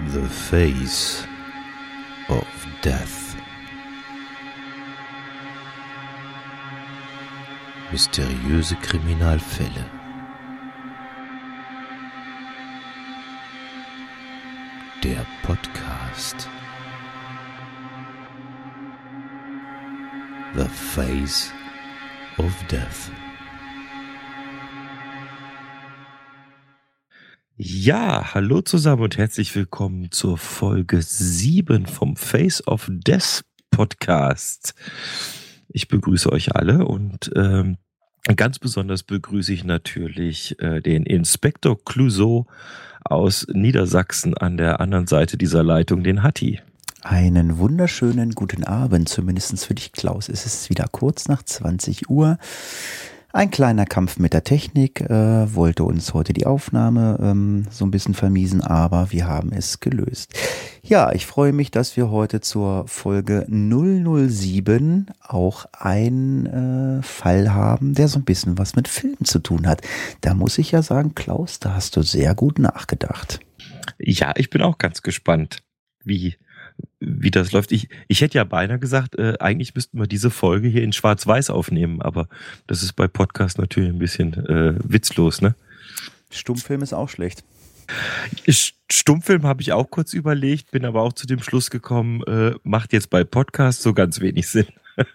The Face of Death. Mysteriöse Kriminalfälle. Der Podcast. The Face of Death. Ja, hallo zusammen und herzlich willkommen zur Folge 7 vom Face of Death Podcast. Ich begrüße euch alle und ganz besonders begrüße ich natürlich den Inspektor Clouseau aus Niedersachsen an der anderen Seite dieser Leitung, den Hatti. Einen wunderschönen guten Abend, zumindest für dich, Klaus. Es ist wieder kurz nach 20 Uhr. Ein kleiner Kampf mit der Technik, wollte uns heute die Aufnahme so ein bisschen vermiesen, aber wir haben es gelöst. Ja, ich freue mich, dass wir heute zur Folge 007 auch einen Fall haben, der so ein bisschen was mit Filmen zu tun hat. Da muss ich ja sagen, Klaus, da hast du sehr gut nachgedacht. Ja, ich bin auch ganz gespannt, wie das läuft. Ich hätte ja beinahe gesagt, eigentlich müssten wir diese Folge hier in Schwarz-Weiß aufnehmen, aber das ist bei Podcast natürlich ein bisschen witzlos, ne? Stummfilm ist auch schlecht. Stummfilm habe ich auch kurz überlegt, bin aber auch zu dem Schluss gekommen, macht jetzt bei Podcast so ganz wenig Sinn.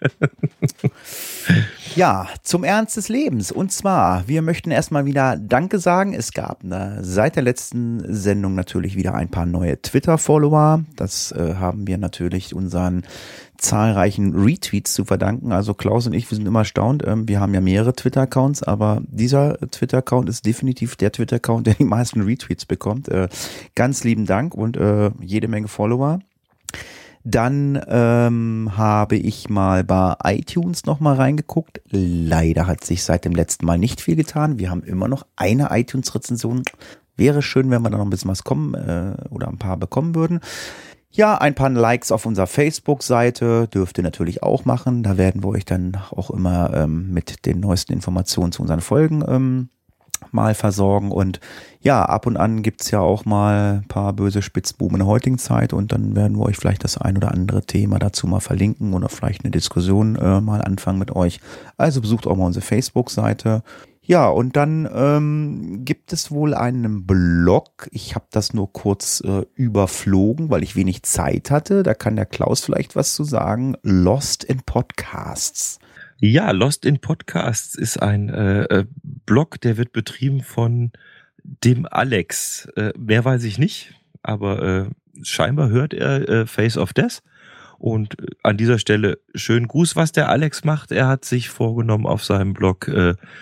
Ja, zum Ernst des Lebens. Und zwar, wir möchten erstmal wieder Danke sagen. Es gab seit der letzten Sendung natürlich wieder ein paar neue Twitter-Follower. Das haben wir natürlich unseren zahlreichen Retweets zu verdanken. Also Klaus und ich, wir sind immer erstaunt. Wir haben ja mehrere Twitter-Accounts, aber dieser Twitter-Account ist definitiv der Twitter-Account, der die meisten Retweets bekommt. Ganz lieben Dank und jede Menge Follower. Dann habe ich mal bei iTunes nochmal reingeguckt. Leider hat sich seit dem letzten Mal nicht viel getan. Wir haben immer noch eine iTunes-Rezension. Wäre schön, wenn wir da noch ein bisschen was kommen oder ein paar bekommen würden. Ja, ein paar Likes auf unserer Facebook-Seite dürft ihr natürlich auch machen. Da werden wir euch dann auch immer mit den neuesten Informationen zu unseren Folgen mal versorgen. Und ja, ab und an gibt's ja auch mal ein paar böse Spitzbuben in der heutigen Zeit und dann werden wir euch vielleicht das ein oder andere Thema dazu mal verlinken oder vielleicht eine Diskussion mal anfangen mit euch. Also besucht auch mal unsere Facebook-Seite. Ja, und dann gibt es wohl einen Blog. Ich habe das nur kurz überflogen, weil ich wenig Zeit hatte. Da kann der Klaus vielleicht was zu sagen. Lost in Podcasts. Ja, Lost in Podcasts ist ein Blog, der wird betrieben von dem Alex. Mehr weiß ich nicht, aber scheinbar hört er Face of Death. Und an dieser Stelle schönen Gruß, was der Alex macht. Er hat sich vorgenommen, auf seinem Blog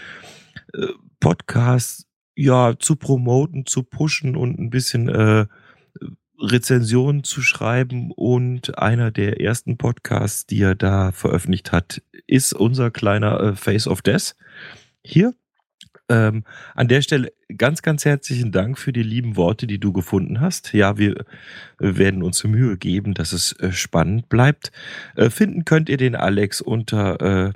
Podcasts zu promoten, zu pushen und ein bisschen Rezensionen zu schreiben, und einer der ersten Podcasts, die er da veröffentlicht hat, ist unser kleiner Face of Death. Hier an der Stelle ganz, ganz herzlichen Dank für die lieben Worte, die du gefunden hast. Ja, wir werden uns Mühe geben, dass es spannend bleibt. Finden könnt ihr den Alex unter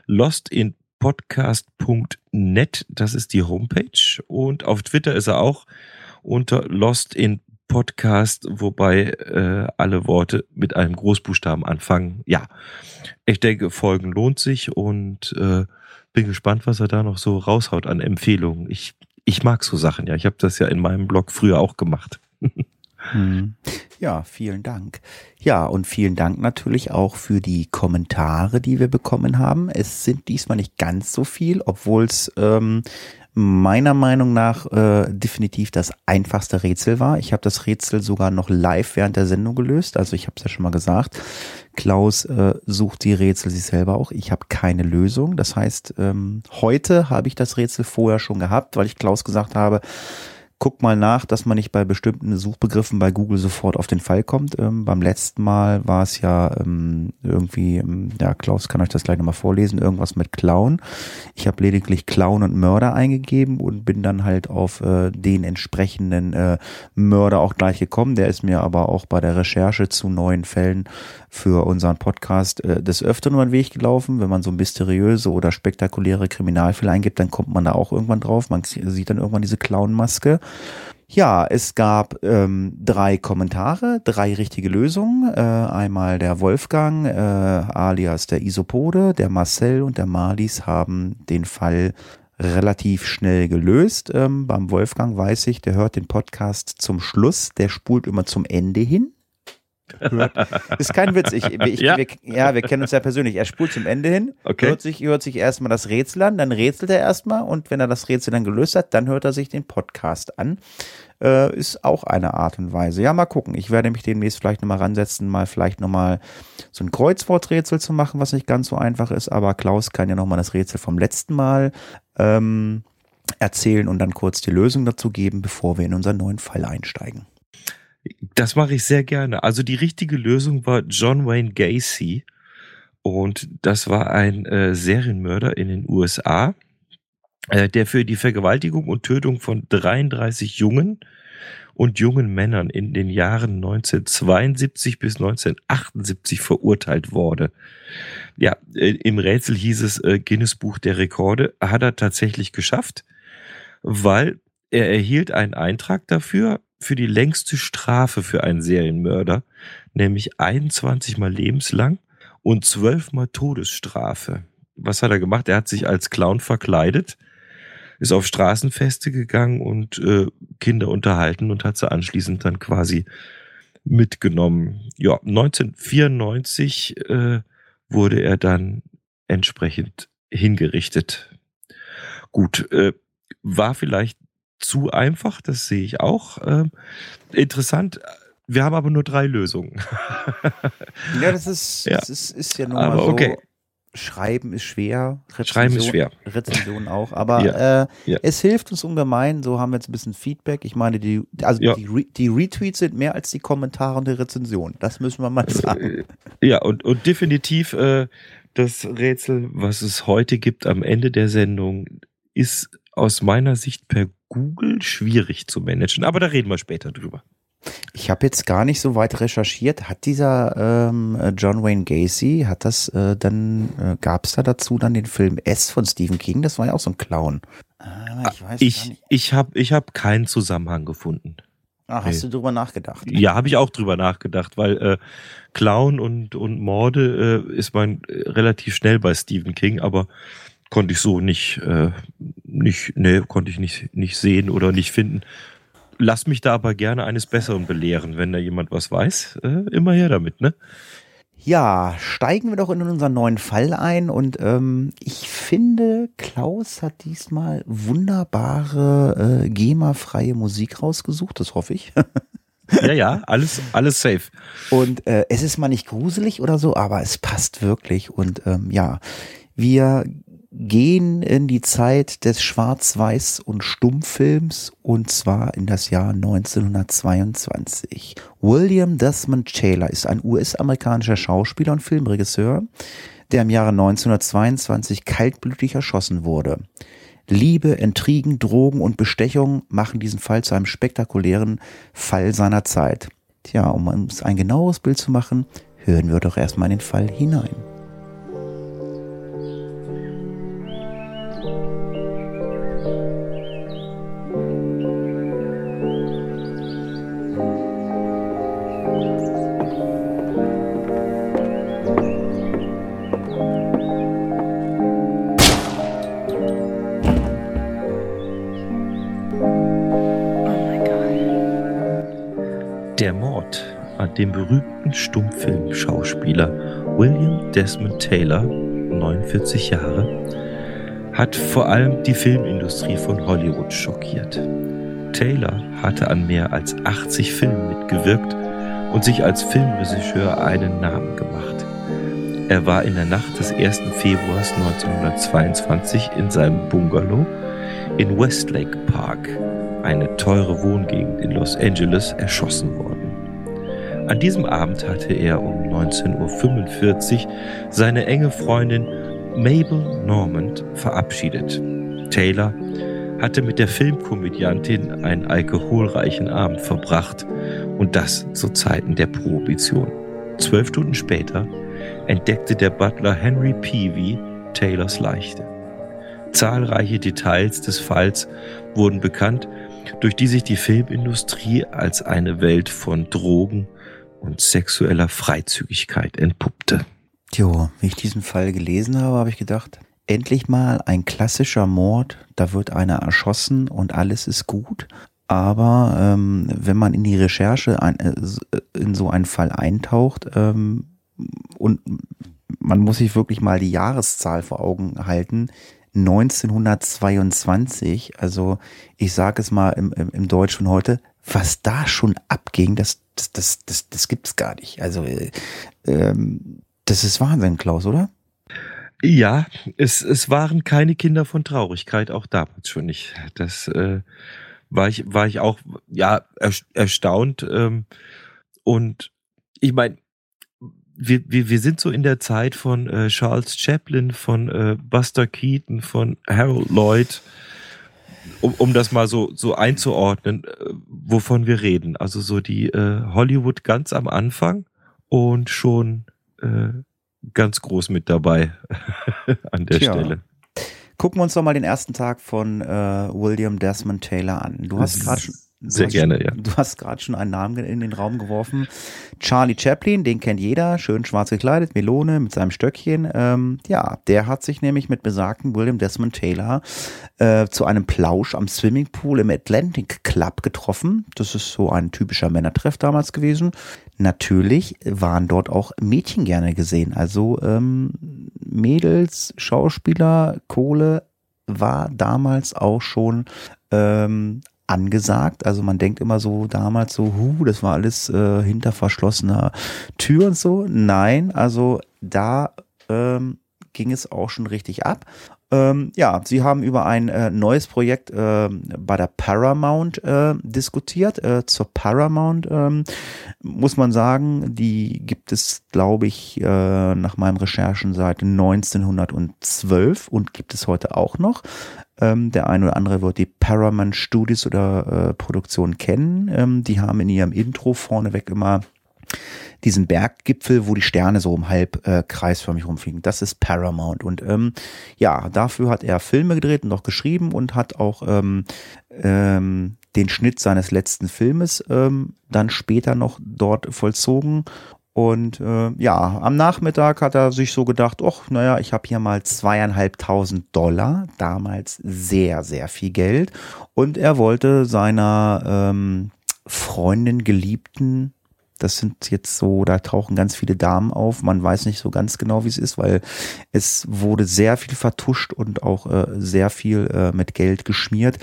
lostinpodcast.net, das ist die Homepage, und auf Twitter ist er auch unter lostinpodcast, wobei alle Worte mit einem Großbuchstaben anfangen. Ja, ich denke, Folgen lohnt sich und bin gespannt, was er da noch so raushaut an Empfehlungen. Ich mag so Sachen, ja. Ich habe das ja in meinem Blog früher auch gemacht. Ja, vielen Dank. Ja, und vielen Dank natürlich auch für die Kommentare, die wir bekommen haben. Es sind diesmal nicht ganz so viel, obwohl es meiner Meinung nach definitiv das einfachste Rätsel war. Ich habe das Rätsel sogar noch live während der Sendung gelöst. Also ich habe es ja schon mal gesagt. Klaus sucht die Rätsel sich selber auch. Ich habe keine Lösung. Das heißt, heute habe ich das Rätsel vorher schon gehabt, weil ich Klaus gesagt habe, guck mal nach, dass man nicht bei bestimmten Suchbegriffen bei Google sofort auf den Fall kommt. Beim letzten Mal war es ja irgendwie, ja, Klaus kann euch das gleich nochmal vorlesen, irgendwas mit Clown. Ich habe lediglich Clown und Mörder eingegeben und bin dann halt auf den entsprechenden Mörder auch gleich gekommen. Der ist mir aber auch bei der Recherche zu neuen Fällen für unseren Podcast des Öfteren über den Weg gelaufen. Wenn man so mysteriöse oder spektakuläre Kriminalfälle eingibt, dann kommt man da auch irgendwann drauf. Man sieht dann irgendwann diese Clownmaske. Ja, es gab 3 Kommentare, 3 richtige Lösungen. Einmal der Wolfgang, alias der Isopode, der Marcel und der Marlies haben den Fall relativ schnell gelöst. Beim Wolfgang weiß ich, der hört den Podcast zum Schluss, der spult immer zum Ende hin. Ist kein Witz. Wir kennen uns ja persönlich. Er spult zum Ende hin, hört sich erstmal das Rätsel an, dann rätselt er erstmal und wenn er das Rätsel dann gelöst hat, dann hört er sich den Podcast an. Ist auch eine Art und Weise. Ja, mal gucken. Ich werde mich demnächst vielleicht nochmal ransetzen, vielleicht nochmal so ein Kreuzworträtsel zu machen, was nicht ganz so einfach ist, aber Klaus kann ja nochmal das Rätsel vom letzten Mal erzählen und dann kurz die Lösung dazu geben, bevor wir in unseren neuen Fall einsteigen. Das mache ich sehr gerne. Also die richtige Lösung war John Wayne Gacy und das war ein Serienmörder in den USA, der für die Vergewaltigung und Tötung von 33 jungen Männern in den Jahren 1972 bis 1978 verurteilt wurde. Ja, im Rätsel hieß es Guinness Buch der Rekorde, hat er tatsächlich geschafft, weil er erhielt einen Eintrag dafür, für die längste Strafe für einen Serienmörder, nämlich 21 Mal lebenslang und 12 Mal Todesstrafe. Was hat er gemacht? Er hat sich als Clown verkleidet, ist auf Straßenfeste gegangen und Kinder unterhalten und hat sie anschließend dann quasi mitgenommen. Ja, 1994 wurde er dann entsprechend hingerichtet. Gut, war vielleicht zu einfach, das sehe ich auch. Interessant, wir haben aber nur 3 Lösungen. Ja, das ist ja nun mal so. Okay. Schreiben ist schwer. Rezension auch. Aber es hilft uns ungemein. So haben wir jetzt ein bisschen Feedback. Ich meine, die Retweets sind mehr als die Kommentare und die Rezension. Das müssen wir mal sagen. Ja, und definitiv das Rätsel, was es heute gibt am Ende der Sendung, ist aus meiner Sicht per Google schwierig zu managen. Aber da reden wir später drüber. Ich habe jetzt gar nicht so weit recherchiert. Hat dieser John Wayne Gacy, gab es da dazu dann den Film S von Stephen King? Das war ja auch so ein Clown. Ich weiß gar nicht. Ich hab keinen Zusammenhang gefunden. Ach, hast du drüber nachgedacht? Ja, habe ich auch drüber nachgedacht, weil Clown und Morde ist man relativ schnell bei Stephen King, aber konnte ich so nicht sehen oder nicht finden. Lass mich da aber gerne eines Besseren belehren, wenn da jemand was weiß. Immer her damit, ne? Ja, steigen wir doch in unseren neuen Fall ein und ich finde, Klaus hat diesmal wunderbare GEMA-freie Musik rausgesucht, das hoffe ich. Ja, alles safe. Und es ist mal nicht gruselig oder so, aber es passt wirklich und wir gehen in die Zeit des Schwarz-Weiß- und Stummfilms und zwar in das Jahr 1922. William Desmond Taylor ist ein US-amerikanischer Schauspieler und Filmregisseur, der im Jahre 1922 kaltblütig erschossen wurde. Liebe, Intrigen, Drogen und Bestechung machen diesen Fall zu einem spektakulären Fall seiner Zeit. Tja, um uns ein genaueres Bild zu machen, hören wir doch erstmal in den Fall hinein. Der Mord an dem berühmten Stummfilmschauspieler William Desmond Taylor, 49 Jahre, hat vor allem die Filmindustrie von Hollywood schockiert. Taylor hatte an mehr als 80 Filmen mitgewirkt und sich als Filmregisseur einen Namen gemacht. Er war in der Nacht des 1. Februars 1922 in seinem Bungalow in Westlake Park, eine teure Wohngegend in Los Angeles, erschossen worden. An diesem Abend hatte er um 19:45 Uhr seine enge Freundin Mabel Normand verabschiedet. Taylor hatte mit der Filmkomödiantin einen alkoholreichen Abend verbracht und das zu Zeiten der Prohibition. 12 Stunden später entdeckte der Butler Henry Peavy Taylors Leiche. Zahlreiche Details des Falls wurden bekannt durch die sich die Filmindustrie als eine Welt von Drogen und sexueller Freizügigkeit entpuppte. Jo, wie ich diesen Fall gelesen habe, habe ich gedacht, endlich mal ein klassischer Mord, da wird einer erschossen und alles ist gut. Aber wenn man in die Recherche in so einen Fall eintaucht und man muss sich wirklich mal die Jahreszahl vor Augen halten, 1922, also ich sage es mal im Deutsch von heute, was da schon abging, das gibt's gar nicht. Also das ist Wahnsinn, Klaus, oder? Ja, es waren keine Kinder von Traurigkeit, auch damals schon nicht. Das war ich auch erstaunt. Und ich meine, wir sind so in der Zeit von Charles Chaplin, von Buster Keaton, von Harold Lloyd, um das mal so einzuordnen, wovon wir reden. Also so die Hollywood ganz am Anfang und schon ganz groß mit dabei an der Stelle. Gucken wir uns doch mal den ersten Tag von William Desmond Taylor an. Du hast gerade schon Du hast gerade schon einen Namen in den Raum geworfen. Charlie Chaplin, den kennt jeder, schön schwarz gekleidet, Melone mit seinem Stöckchen. Der hat sich nämlich mit besagten William Desmond Taylor zu einem Plausch am Swimmingpool im Atlantic Club getroffen. Das ist so ein typischer Männertreff damals gewesen. Natürlich waren dort auch Mädchen gerne gesehen. Also Mädels, Schauspieler, Kohle war damals auch schon angesagt. Also man denkt immer so damals so, das war alles hinter verschlossener Tür und so. Nein, also da ging es auch schon richtig ab. Sie haben über ein neues Projekt bei der Paramount diskutiert. Zur Paramount muss man sagen, die gibt es, glaube ich, nach meinen Recherchen seit 1912 und gibt es heute auch noch. Der eine oder andere wird die Paramount Studios oder Produktion kennen. Die haben in ihrem Intro vorneweg immer diesen Berggipfel, wo die Sterne so im kreisförmig rumfliegen. Das ist Paramount. Und dafür hat er Filme gedreht und auch geschrieben und hat auch den Schnitt seines letzten Filmes dann später noch dort vollzogen. Und am Nachmittag hat er sich so gedacht, ich habe hier mal $2.500, damals sehr, sehr viel Geld. Und er wollte seiner Freundin, Geliebten, das sind jetzt so, da tauchen ganz viele Damen auf, man weiß nicht so ganz genau, wie es ist, weil es wurde sehr viel vertuscht und auch sehr viel mit Geld geschmiert.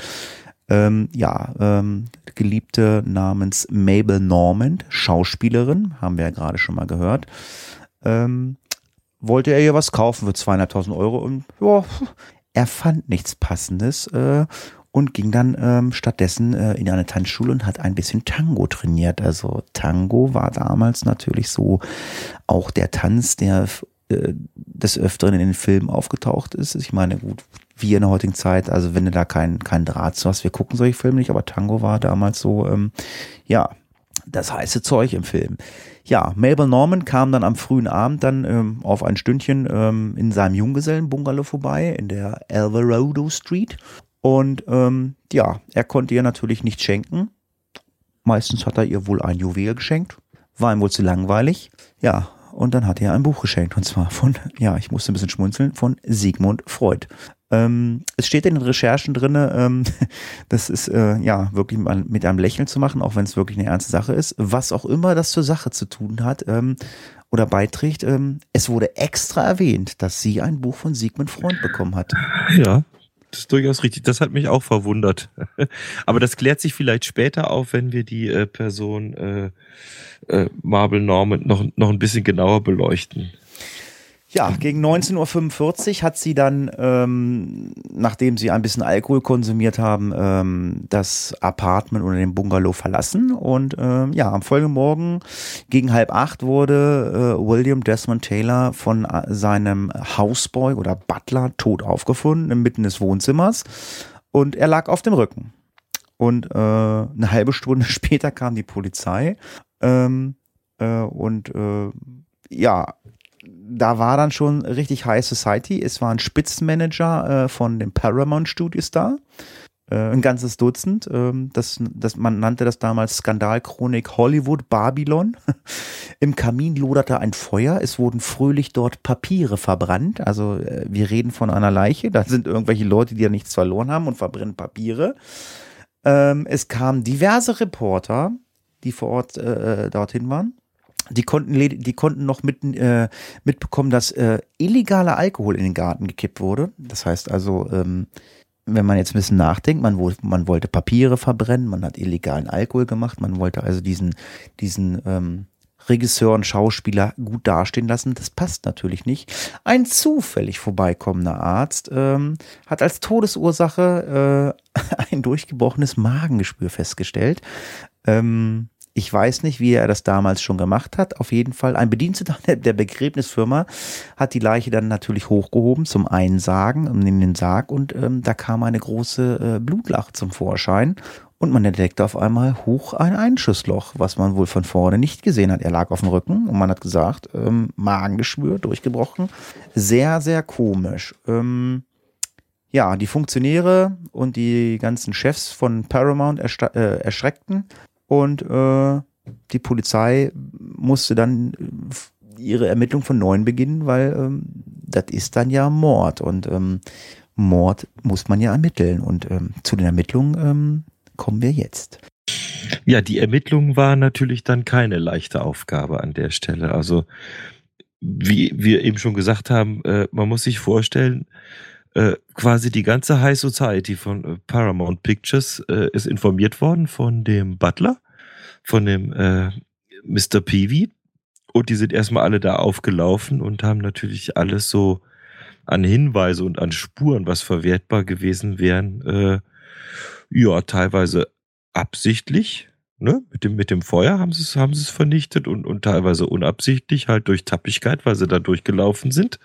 Geliebte namens Mabel Normand, Schauspielerin, haben wir ja gerade schon mal gehört, wollte er ihr was kaufen für €2.500 und er fand nichts Passendes und ging dann stattdessen in eine Tanzschule und hat ein bisschen Tango trainiert. Also Tango war damals natürlich so auch der Tanz, der des Öfteren in den Filmen aufgetaucht ist. Ich meine, gut, wie in der heutigen Zeit, also wenn du da kein Draht zu hast, wir gucken solche Filme nicht, aber Tango war damals so, das heiße Zeug im Film. Ja, Mabel Normand kam dann am frühen Abend dann auf ein Stündchen in seinem Junggesellenbungalow vorbei, in der Alvarado Street. Und er konnte ihr natürlich nichts schenken. Meistens hat er ihr wohl ein Juwel geschenkt. War ihm wohl zu langweilig. Ja, und dann hat er ein Buch geschenkt. Und zwar von, ich musste ein bisschen schmunzeln, von Sigmund Freud. Es steht in den Recherchen drin, das ist wirklich mit einem Lächeln zu machen, auch wenn es wirklich eine ernste Sache ist. Was auch immer das zur Sache zu tun hat oder beiträgt, es wurde extra erwähnt, dass sie ein Buch von Sigmund Freud bekommen hat. Ja, das ist durchaus richtig. Das hat mich auch verwundert. Aber das klärt sich vielleicht später auf, wenn wir die Person Mabel Normand noch ein bisschen genauer beleuchten. Ja, gegen 19:45 Uhr hat sie dann, nachdem sie ein bisschen Alkohol konsumiert haben, das Apartment oder den Bungalow verlassen. Und am folgenden Morgen gegen 7:30 wurde William Desmond Taylor von seinem Houseboy oder Butler tot aufgefunden, inmitten des Wohnzimmers. Und er lag auf dem Rücken. Und eine halbe Stunde später kam die Polizei. Da war dann schon richtig High Society. Es war ein Spitzenmanager von den Paramount Studios da. Ein ganzes Dutzend. Man nannte das damals Skandalchronik Hollywood Babylon. Im Kamin loderte ein Feuer. Es wurden fröhlich dort Papiere verbrannt. Also wir reden von einer Leiche. Da sind irgendwelche Leute, die ja nichts verloren haben und verbrennen Papiere. Es kamen diverse Reporter, die vor Ort dorthin waren. Die konnten noch mitbekommen, dass illegaler Alkohol in den Garten gekippt wurde. Das heißt also, wenn man jetzt ein bisschen nachdenkt, man wollte Papiere verbrennen, man hat illegalen Alkohol gemacht, man wollte also diesen Regisseur und Schauspieler gut dastehen lassen. Das passt natürlich nicht. Ein zufällig vorbeikommender Arzt hat als Todesursache ein durchgebrochenes Magengeschwür festgestellt. Ich weiß nicht, wie er das damals schon gemacht hat. Auf jeden Fall, ein Bediensteter der Begräbnisfirma hat die Leiche dann natürlich hochgehoben zum Einsargen in den Sarg und da kam eine große Blutlache zum Vorschein und man entdeckte auf einmal hoch ein Einschussloch, was man wohl von vorne nicht gesehen hat. Er lag auf dem Rücken und man hat gesagt, Magengeschwür, durchgebrochen. Sehr, sehr komisch. Ja, die Funktionäre und die ganzen Chefs von Paramount erschreckten. Und die Polizei musste dann ihre Ermittlung von neuem beginnen, weil das ist dann ja Mord. Und Mord muss man ja ermitteln. Und zu den Ermittlungen kommen wir jetzt. Ja, die Ermittlungen waren natürlich dann keine leichte Aufgabe an der Stelle. Also, wie wir eben schon gesagt haben, man muss sich vorstellen, quasi die ganze High Society von Paramount Pictures ist informiert worden von dem Butler, von dem Mr. Peavy, und die sind erstmal alle da aufgelaufen und haben natürlich alles so an Hinweise und an Spuren, was verwertbar gewesen wären, ja, teilweise absichtlich, ne, mit dem Feuer haben sie es vernichtet und teilweise unabsichtlich, halt durch Tappigkeit, weil sie da durchgelaufen sind.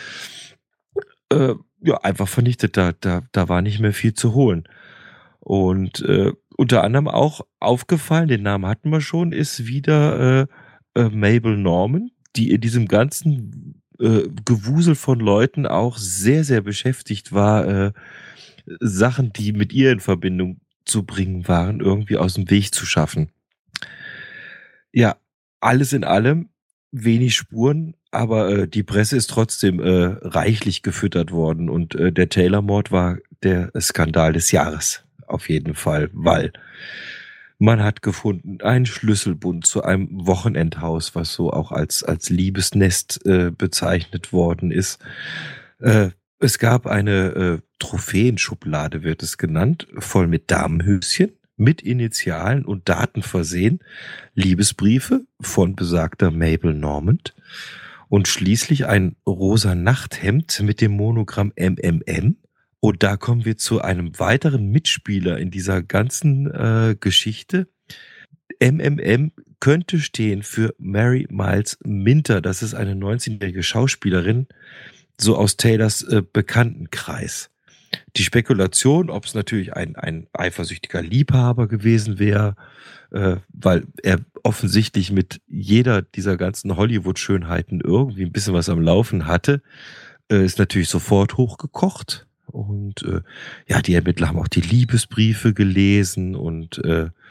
Ja, einfach vernichtet. Da war nicht mehr viel zu holen. Und unter anderem auch aufgefallen, den Namen hatten wir schon, ist wieder Mabel Normand, die in diesem ganzen Gewusel von Leuten auch sehr, sehr beschäftigt war, Sachen, die mit ihr in Verbindung zu bringen waren, irgendwie aus dem Weg zu schaffen. Ja, alles in allem wenig Spuren, aber die Presse ist trotzdem reichlich gefüttert worden und der Taylor-Mord war der Skandal des Jahres auf jeden Fall, weil man hat gefunden einen Schlüsselbund zu einem Wochenendhaus, was so auch als Liebesnest bezeichnet worden ist. Es gab eine Trophäenschublade, wird es genannt, voll mit Damenhöschen, mit Initialen und Daten versehen, Liebesbriefe von besagter Mabel Normand und schließlich ein rosa Nachthemd mit dem Monogramm MMM. Und da kommen wir zu einem weiteren Mitspieler in dieser ganzen Geschichte. MMM könnte stehen für Mary Miles Minter. Das ist eine 19-jährige Schauspielerin, so aus Taylors Bekanntenkreis. Die Spekulation, ob es natürlich ein eifersüchtiger Liebhaber gewesen wäre, weil er offensichtlich mit jeder dieser ganzen Hollywood-Schönheiten irgendwie ein bisschen was am Laufen hatte, ist natürlich sofort hochgekocht. Und ja, die Ermittler haben auch die Liebesbriefe gelesen und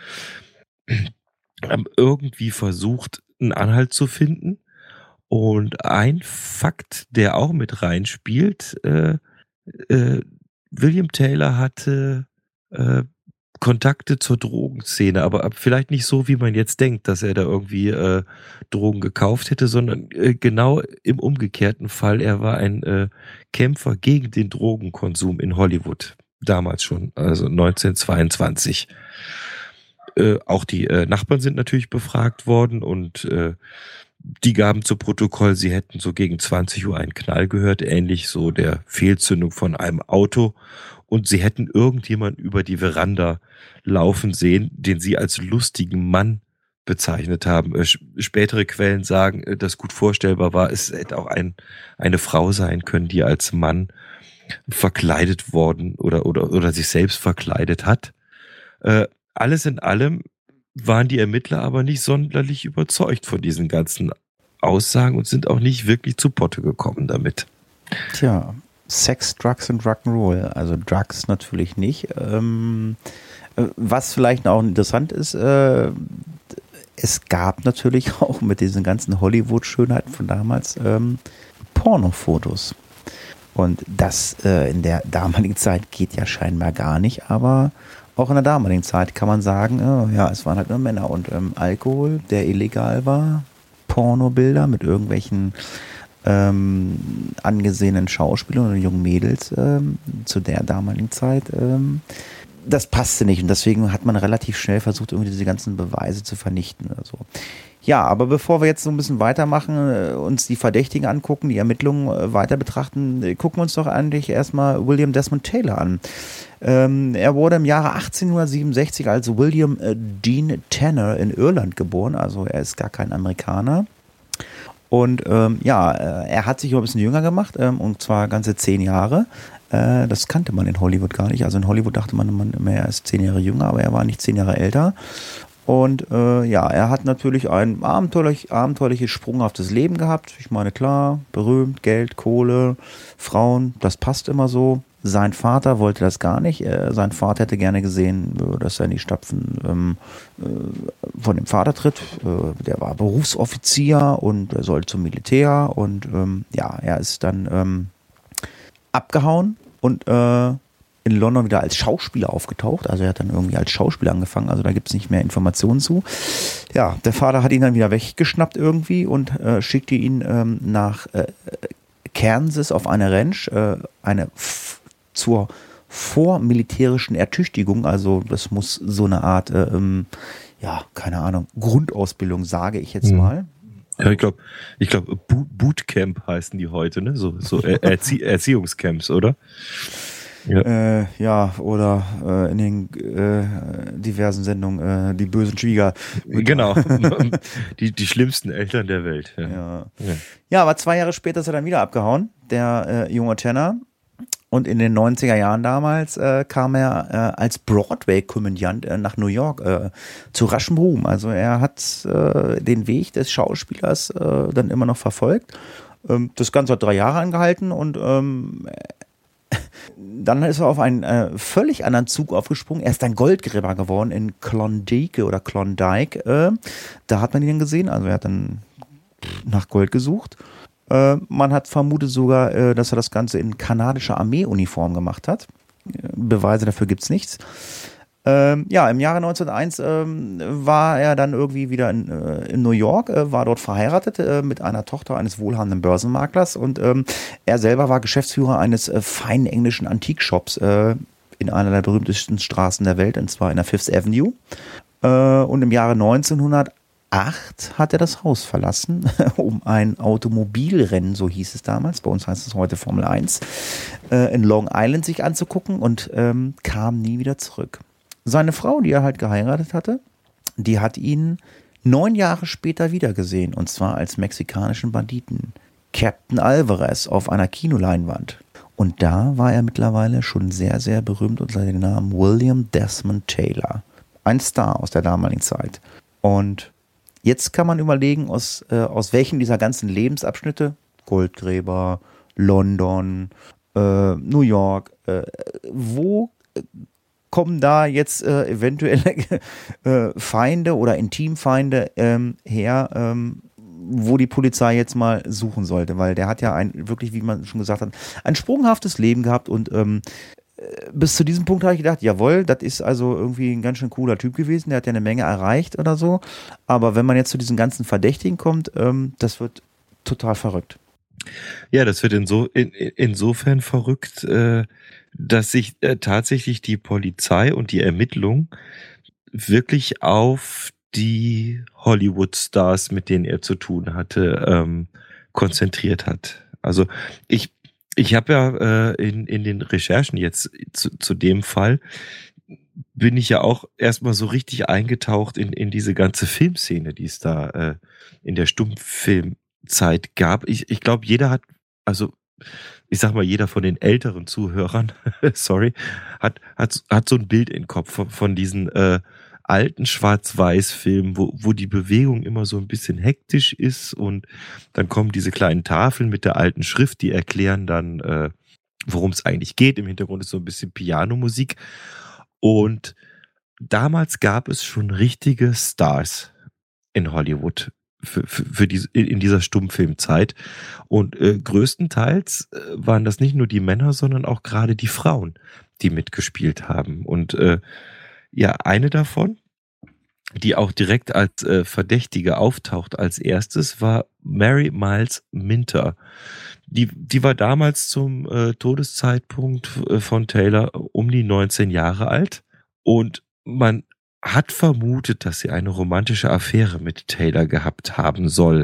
haben irgendwie versucht, einen Anhalt zu finden. Und ein Fakt, der auch mit reinspielt, William Taylor hatte Kontakte zur Drogenszene, aber vielleicht nicht so, wie man jetzt denkt, dass er da irgendwie Drogen gekauft hätte, sondern genau im umgekehrten Fall. Er war ein Kämpfer gegen den Drogenkonsum in Hollywood, damals schon, also 1922. Auch die Nachbarn sind natürlich befragt worden und die gaben zu Protokoll, sie hätten so gegen 20 Uhr einen Knall gehört, ähnlich so der Fehlzündung von einem Auto. Und sie hätten irgendjemanden über die Veranda laufen sehen, den sie als lustigen Mann bezeichnet haben. Spätere Quellen sagen, dass gut vorstellbar war, es hätte auch eine Frau sein können, die als Mann verkleidet worden oder sich selbst verkleidet hat. Alles in allem waren die Ermittler aber nicht sonderlich überzeugt von diesen ganzen Aussagen und sind auch nicht wirklich zu Potte gekommen damit. Tja, Sex, Drugs und Rock'n'Roll. Also Drugs natürlich nicht. Was vielleicht auch interessant ist, es gab natürlich auch mit diesen ganzen Hollywood-Schönheiten von damals Pornofotos. Und das in der damaligen Zeit geht ja scheinbar gar nicht, aber auch in der damaligen Zeit kann man sagen, ja, es waren halt nur Männer und Alkohol, der illegal war, Pornobilder mit irgendwelchen angesehenen Schauspielern oder jungen Mädels zu der damaligen Zeit. Das passte nicht und deswegen hat man relativ schnell versucht, irgendwie diese ganzen Beweise zu vernichten oder so. Ja, aber bevor wir jetzt so ein bisschen weitermachen, uns die Verdächtigen angucken, die Ermittlungen weiter betrachten, gucken wir uns doch eigentlich erstmal William Desmond Taylor an. Er wurde im Jahre 1867 als William Dean Tanner in Irland geboren, also er ist gar kein Amerikaner. Und er hat sich auch ein bisschen jünger gemacht, und zwar ganze 10 Jahre. Das kannte man in Hollywood gar nicht. Also in Hollywood dachte man immer, er ist 10 Jahre jünger, aber er war nicht 10 Jahre älter. Und er hat natürlich ein abenteuerliches, sprunghaftes Leben gehabt. Ich meine, klar, berühmt, Geld, Kohle, Frauen, das passt immer so. Sein Vater wollte das gar nicht. Sein Vater hätte gerne gesehen, dass er in die Stapfen von dem Vater tritt. Der war Berufsoffizier und er sollte zum Militär. Und er ist dann abgehauen und in London wieder als Schauspieler aufgetaucht. Also er hat dann irgendwie als Schauspieler angefangen. Also da gibt es nicht mehr Informationen zu. Ja, der Vater hat ihn dann wieder weggeschnappt irgendwie und schickte ihn nach Kansas auf eine Ranch, zur vormilitärischen Ertüchtigung. Also das muss so eine Art, keine Ahnung, Grundausbildung, sage ich jetzt mal. Ja, ich glaube, Bootcamp heißen die heute, ne? So Erziehungscamps, oder? Ja. Oder in den diversen Sendungen die bösen Schwieger. Genau. die schlimmsten Eltern der Welt. Ja, aber 2 Jahre später ist er dann wieder abgehauen, der junge Tanner. Und in den 90er Jahren damals kam er als Broadway-Komödiant nach New York zu raschem Ruhm. Also er hat den Weg des Schauspielers dann immer noch verfolgt. Das Ganze hat 3 Jahre angehalten und dann ist er auf einen völlig anderen Zug aufgesprungen. Er ist ein Goldgräber geworden in Klondike oder Klondike. Da hat man ihn dann gesehen. Also er hat dann nach Gold gesucht. Man hat vermutet sogar, dass er das Ganze in kanadischer Armeeuniform gemacht hat. Beweise dafür gibt's nichts. Im Jahre 1901 war er dann irgendwie wieder in New York, war dort verheiratet mit einer Tochter eines wohlhabenden Börsenmaklers und er selber war Geschäftsführer eines feinen englischen Antikshops in einer der berühmtesten Straßen der Welt, und zwar in der Fifth Avenue. Und im Jahre 1908 hat er das Haus verlassen, um ein Automobilrennen, so hieß es damals, bei uns heißt es heute Formel 1, in Long Island sich anzugucken und kam nie wieder zurück. Seine Frau, die er halt geheiratet hatte, die hat ihn 9 Jahre später wiedergesehen, und zwar als mexikanischen Banditen, Captain Alvarez, auf einer Kinoleinwand. Und da war er mittlerweile schon sehr, sehr berühmt unter dem Namen William Desmond Taylor. Ein Star aus der damaligen Zeit. Und jetzt kann man überlegen, aus welchen dieser ganzen Lebensabschnitte, Goldgräber, London, New York, wo kommen da jetzt eventuell Feinde oder Intimfeinde her, wo die Polizei jetzt mal suchen sollte, weil der hat ja wirklich, wie man schon gesagt hat, ein sprunghaftes Leben gehabt und bis zu diesem Punkt habe ich gedacht, jawohl, das ist also irgendwie ein ganz schön cooler Typ gewesen, der hat ja eine Menge erreicht oder so, aber wenn man jetzt zu diesen ganzen Verdächtigen kommt, das wird total verrückt. Ja, das wird insofern verrückt, dass sich tatsächlich die Polizei und die Ermittlung wirklich auf die Hollywood-Stars, mit denen er zu tun hatte, konzentriert hat. Also ich habe ja in den Recherchen jetzt zu dem Fall bin ich ja auch erstmal so richtig eingetaucht in diese ganze Filmszene, die es da in der Stummfilmzeit gab. Ich glaube, jeder von den älteren Zuhörern, sorry, hat so ein Bild im Kopf von diesen alten Schwarz-Weiß-Filmen, wo die Bewegung immer so ein bisschen hektisch ist und dann kommen diese kleinen Tafeln mit der alten Schrift, die erklären dann, worum es eigentlich geht. Im Hintergrund ist so ein bisschen Pianomusik. Und damals gab es schon richtige Stars in Hollywood in dieser Stummfilmzeit. Und größtenteils waren das nicht nur die Männer, sondern auch gerade die Frauen, die mitgespielt haben. Und ja, eine davon, die auch direkt als Verdächtige auftaucht als erstes, war Mary Miles Minter. Die war damals zum Todeszeitpunkt von Taylor um die 19 Jahre alt und man hat vermutet, dass sie eine romantische Affäre mit Taylor gehabt haben soll.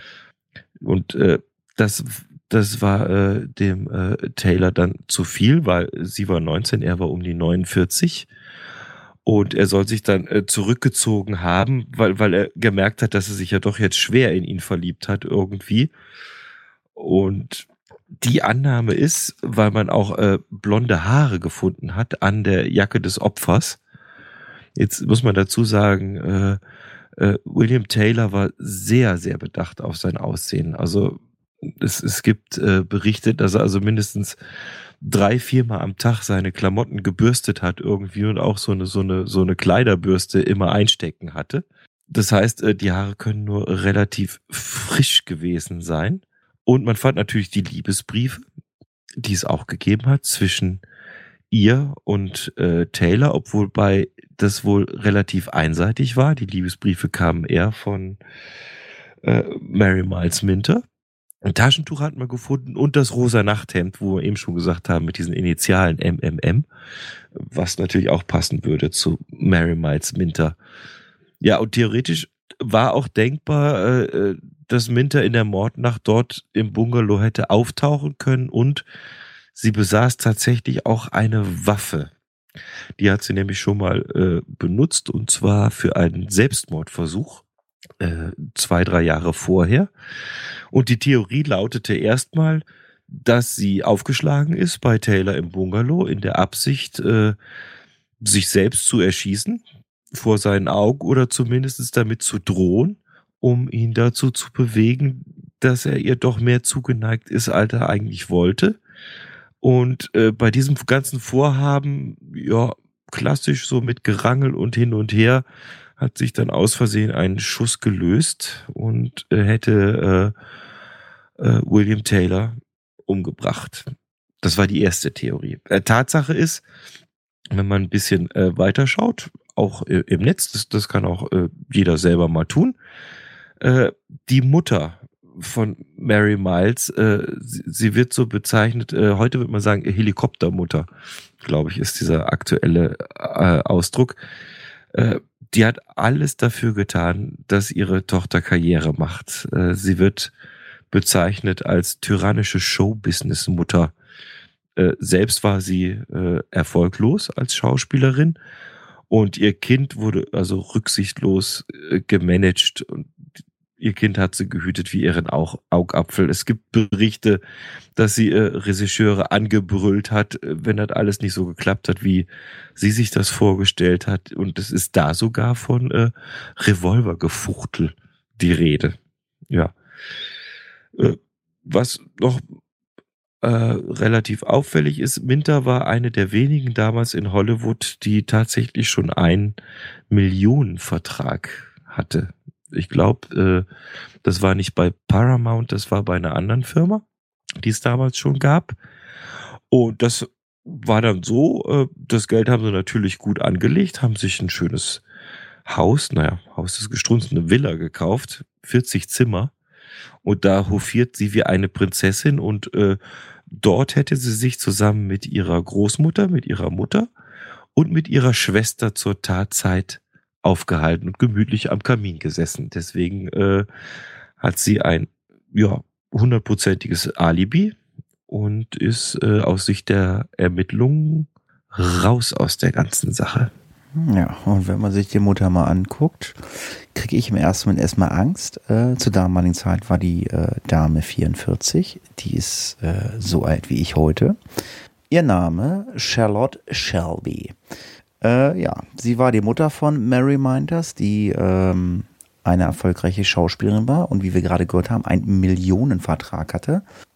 Und das war dem Taylor dann zu viel, weil sie war 19, er war um die 49. Und er soll sich dann zurückgezogen haben, weil er gemerkt hat, dass er sich ja doch jetzt schwer in ihn verliebt hat irgendwie. Und die Annahme ist, weil man auch blonde Haare gefunden hat an der Jacke des Opfers. Jetzt muss man dazu sagen, William Taylor war sehr, sehr bedacht auf sein Aussehen. Also es gibt Berichte, dass er also mindestens 3-4 Mal am Tag seine Klamotten gebürstet hat irgendwie und auch so eine Kleiderbürste immer einstecken hatte. Das heißt, die Haare können nur relativ frisch gewesen sein. Und man fand natürlich die Liebesbriefe, die es auch gegeben hat zwischen ihr und Taylor, obwohl das wohl relativ einseitig war. Die Liebesbriefe kamen eher von Mary Miles Minter. Ein Taschentuch hat man gefunden und das rosa Nachthemd, wo wir eben schon gesagt haben, mit diesen Initialen MMM, was natürlich auch passen würde zu Mary Miles Minter. Ja, und theoretisch war auch denkbar, dass Minter in der Mordnacht dort im Bungalow hätte auftauchen können und sie besaß tatsächlich auch eine Waffe. Die hat sie nämlich schon mal benutzt und zwar für einen Selbstmordversuch 2-3 Jahre vorher. Und die Theorie lautete erstmal, dass sie aufgeschlagen ist bei Taylor im Bungalow in der Absicht, sich selbst zu erschießen vor seinen Augen oder zumindest damit zu drohen, um ihn dazu zu bewegen, dass er ihr doch mehr zugeneigt ist, als er eigentlich wollte. Und bei diesem ganzen Vorhaben, ja, klassisch so mit Gerangel und hin und her, hat sich dann aus Versehen ein Schuss gelöst und hätte William Taylor umgebracht. Das war die erste Theorie. Tatsache ist, wenn man ein bisschen weiterschaut, auch im Netz, das kann auch jeder selber mal tun, die Mutter von Mary Miles, sie wird so bezeichnet, heute würde man sagen Helikoptermutter, glaube ich, ist dieser aktuelle Ausdruck. Die hat alles dafür getan, dass ihre Tochter Karriere macht. Sie wird bezeichnet als tyrannische Showbusiness-Mutter. Selbst war sie erfolglos als Schauspielerin und ihr Kind wurde also rücksichtslos gemanagt und ihr Kind hat sie gehütet wie ihren Augapfel. Es gibt Berichte, dass sie Regisseure angebrüllt hat, wenn das alles nicht so geklappt hat, wie sie sich das vorgestellt hat. Und es ist da sogar von Revolvergefuchtel die Rede. Ja. Was noch relativ auffällig ist, Minter war eine der wenigen damals in Hollywood, die tatsächlich schon einen Millionenvertrag hatte. Ich glaube, das war nicht bei Paramount, das war bei einer anderen Firma, die es damals schon gab. Und das war dann so, das Geld haben sie natürlich gut angelegt, haben sich ein schönes Haus ist gestrunzt, eine Villa gekauft, 40 Zimmer. Und da hofiert sie wie eine Prinzessin und dort hätte sie sich zusammen mit ihrer Großmutter, mit ihrer Mutter und mit ihrer Schwester zur Tatzeit aufgehalten und gemütlich am Kamin gesessen. Deswegen hat sie ein 100%iges Alibi und ist aus Sicht der Ermittlungen raus aus der ganzen Sache. Ja, und wenn man sich die Mutter mal anguckt, kriege ich im ersten Moment erstmal Angst. Zur damaligen Zeit war die Dame 44, die ist so alt wie ich heute. Ihr Name Charlotte Shelby. Sie war die Mutter von Mary Minders, die eine erfolgreiche Schauspielerin war und wie wir gerade gehört haben, einen Millionenvertrag hatte.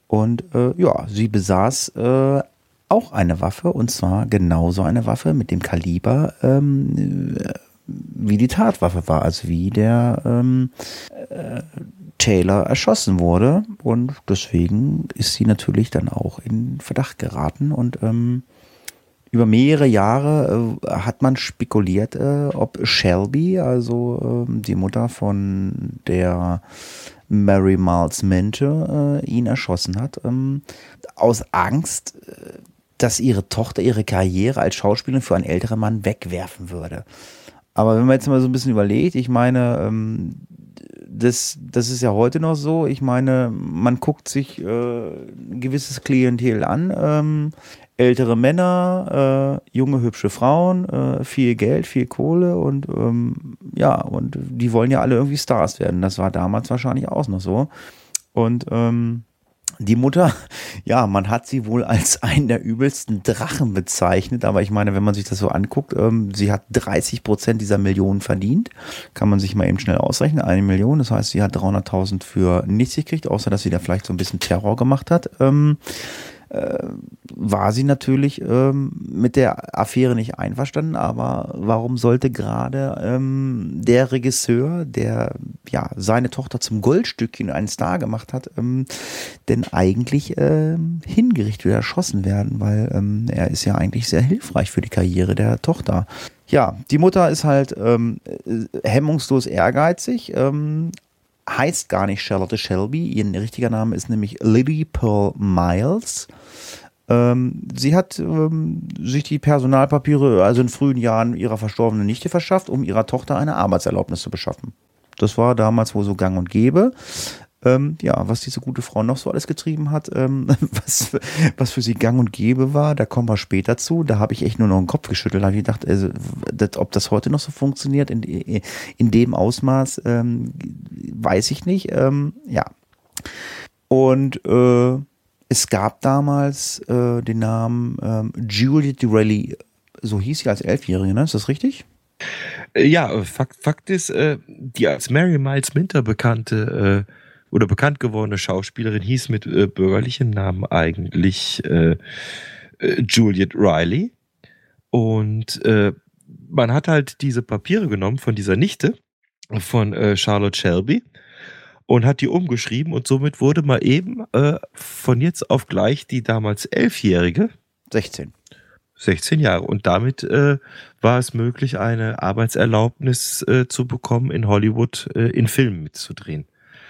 Und ja, sie besaß auch eine Waffe, und zwar genauso eine Waffe mit dem Kaliber, wie die Tatwaffe war, also wie der Taylor erschossen wurde. Und deswegen ist sie natürlich dann auch in Verdacht geraten. Und über mehrere Jahre hat man spekuliert, ob Shelby, also die Mutter von der Mary Miles Minter, ihn erschossen hat, aus Angst, dass ihre Tochter ihre Karriere als Schauspielerin für einen älteren Mann wegwerfen würde. Aber wenn man jetzt mal so ein bisschen überlegt, ich meine, das ist ja heute noch so, ich meine, man guckt sich ein gewisses Klientel an, ältere Männer, junge, hübsche Frauen, viel Geld, viel Kohle und ja, und die wollen ja alle irgendwie Stars werden. Das war damals wahrscheinlich auch noch so. Und die Mutter, ja, man hat sie wohl als einen der übelsten Drachen bezeichnet, aber ich meine, wenn man sich das so anguckt, sie hat 30% dieser Millionen verdient, kann man sich mal eben schnell ausrechnen, 1 Million, das heißt, sie hat 300.000 für nichts gekriegt, außer dass sie da vielleicht so ein bisschen Terror gemacht hat. War sie natürlich mit der Affäre nicht einverstanden, aber warum sollte gerade der Regisseur, der ja seine Tochter zum Goldstückchen, einen Star gemacht hat, denn eigentlich hingerichtet oder erschossen werden, weil er ist ja eigentlich sehr hilfreich für die Karriere der Tochter. Ja, die Mutter ist halt hemmungslos ehrgeizig, heißt gar nicht Charlotte Shelby, ihr richtiger Name ist nämlich Lily Pearl Miles. Sie hat sich die Personalpapiere also in frühen Jahren ihrer verstorbenen Nichte verschafft, um ihrer Tochter eine Arbeitserlaubnis zu beschaffen. Das war damals wohl so gang und gäbe. Ja, was diese gute Frau noch so alles getrieben hat, was für sie gang und gäbe war, da kommen wir später zu. Da habe ich echt nur noch den Kopf geschüttelt. Da habe ich gedacht, also, ob das heute noch so funktioniert in dem Ausmaß, weiß ich nicht. Ja. Und es gab damals den Namen Juliet Riley, so hieß sie als 11-Jährige, ne? Ist das richtig? Ja, Fakt ist, die als Mary Miles Minter bekannte oder bekannt gewordene Schauspielerin hieß mit bürgerlichem Namen eigentlich Juliet Riley. Und man hat halt diese Papiere genommen von dieser Nichte von Charlotte Shelby und hat die umgeschrieben und somit wurde mal eben von jetzt auf gleich die damals 11-Jährige 16 Jahre. Und damit war es möglich, eine Arbeitserlaubnis zu bekommen, in Hollywood in Filmen mitzudrehen.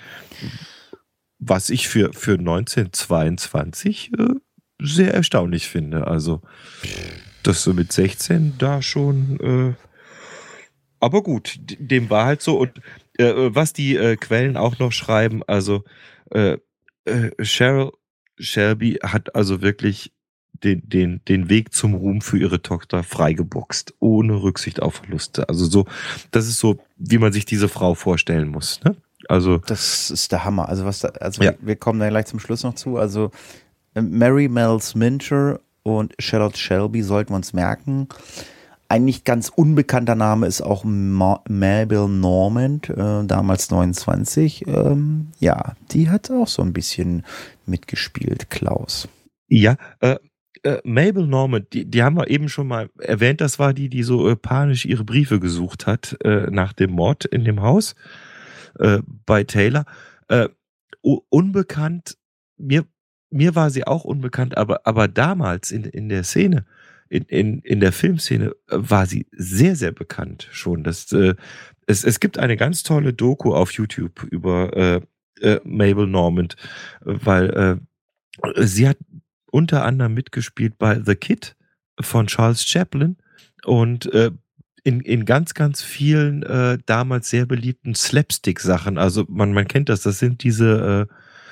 Was ich für 1922 sehr erstaunlich finde. Also, dass du mit 16 da schon... aber gut, dem war halt so. Und was die Quellen auch noch schreiben, also Cheryl Shelby hat also wirklich den Weg zum Ruhm für ihre Tochter freigeboxt, ohne Rücksicht auf Verluste. Also so, das ist so, wie man sich diese Frau vorstellen muss, ne? Also das ist der Hammer. Also ja. Wir kommen da gleich zum Schluss noch zu. Also Mary Miles Minter und Charlotte Shelby sollten wir uns merken. Ein nicht ganz unbekannter Name ist auch Mabel Normand, damals 29. Ja, die hat auch so ein bisschen mitgespielt, Klaus. Ja, Mabel Normand, die haben wir eben schon mal erwähnt, das war die so panisch ihre Briefe gesucht hat nach dem Mord in dem Haus bei Taylor. Unbekannt, mir war sie auch unbekannt, aber damals in der Szene, in der Filmszene war sie sehr, sehr bekannt schon. Es gibt eine ganz tolle Doku auf YouTube über Mabel Normand, weil sie hat unter anderem mitgespielt bei The Kid von Charles Chaplin und in ganz, ganz vielen damals sehr beliebten Slapstick-Sachen. Also man kennt das sind diese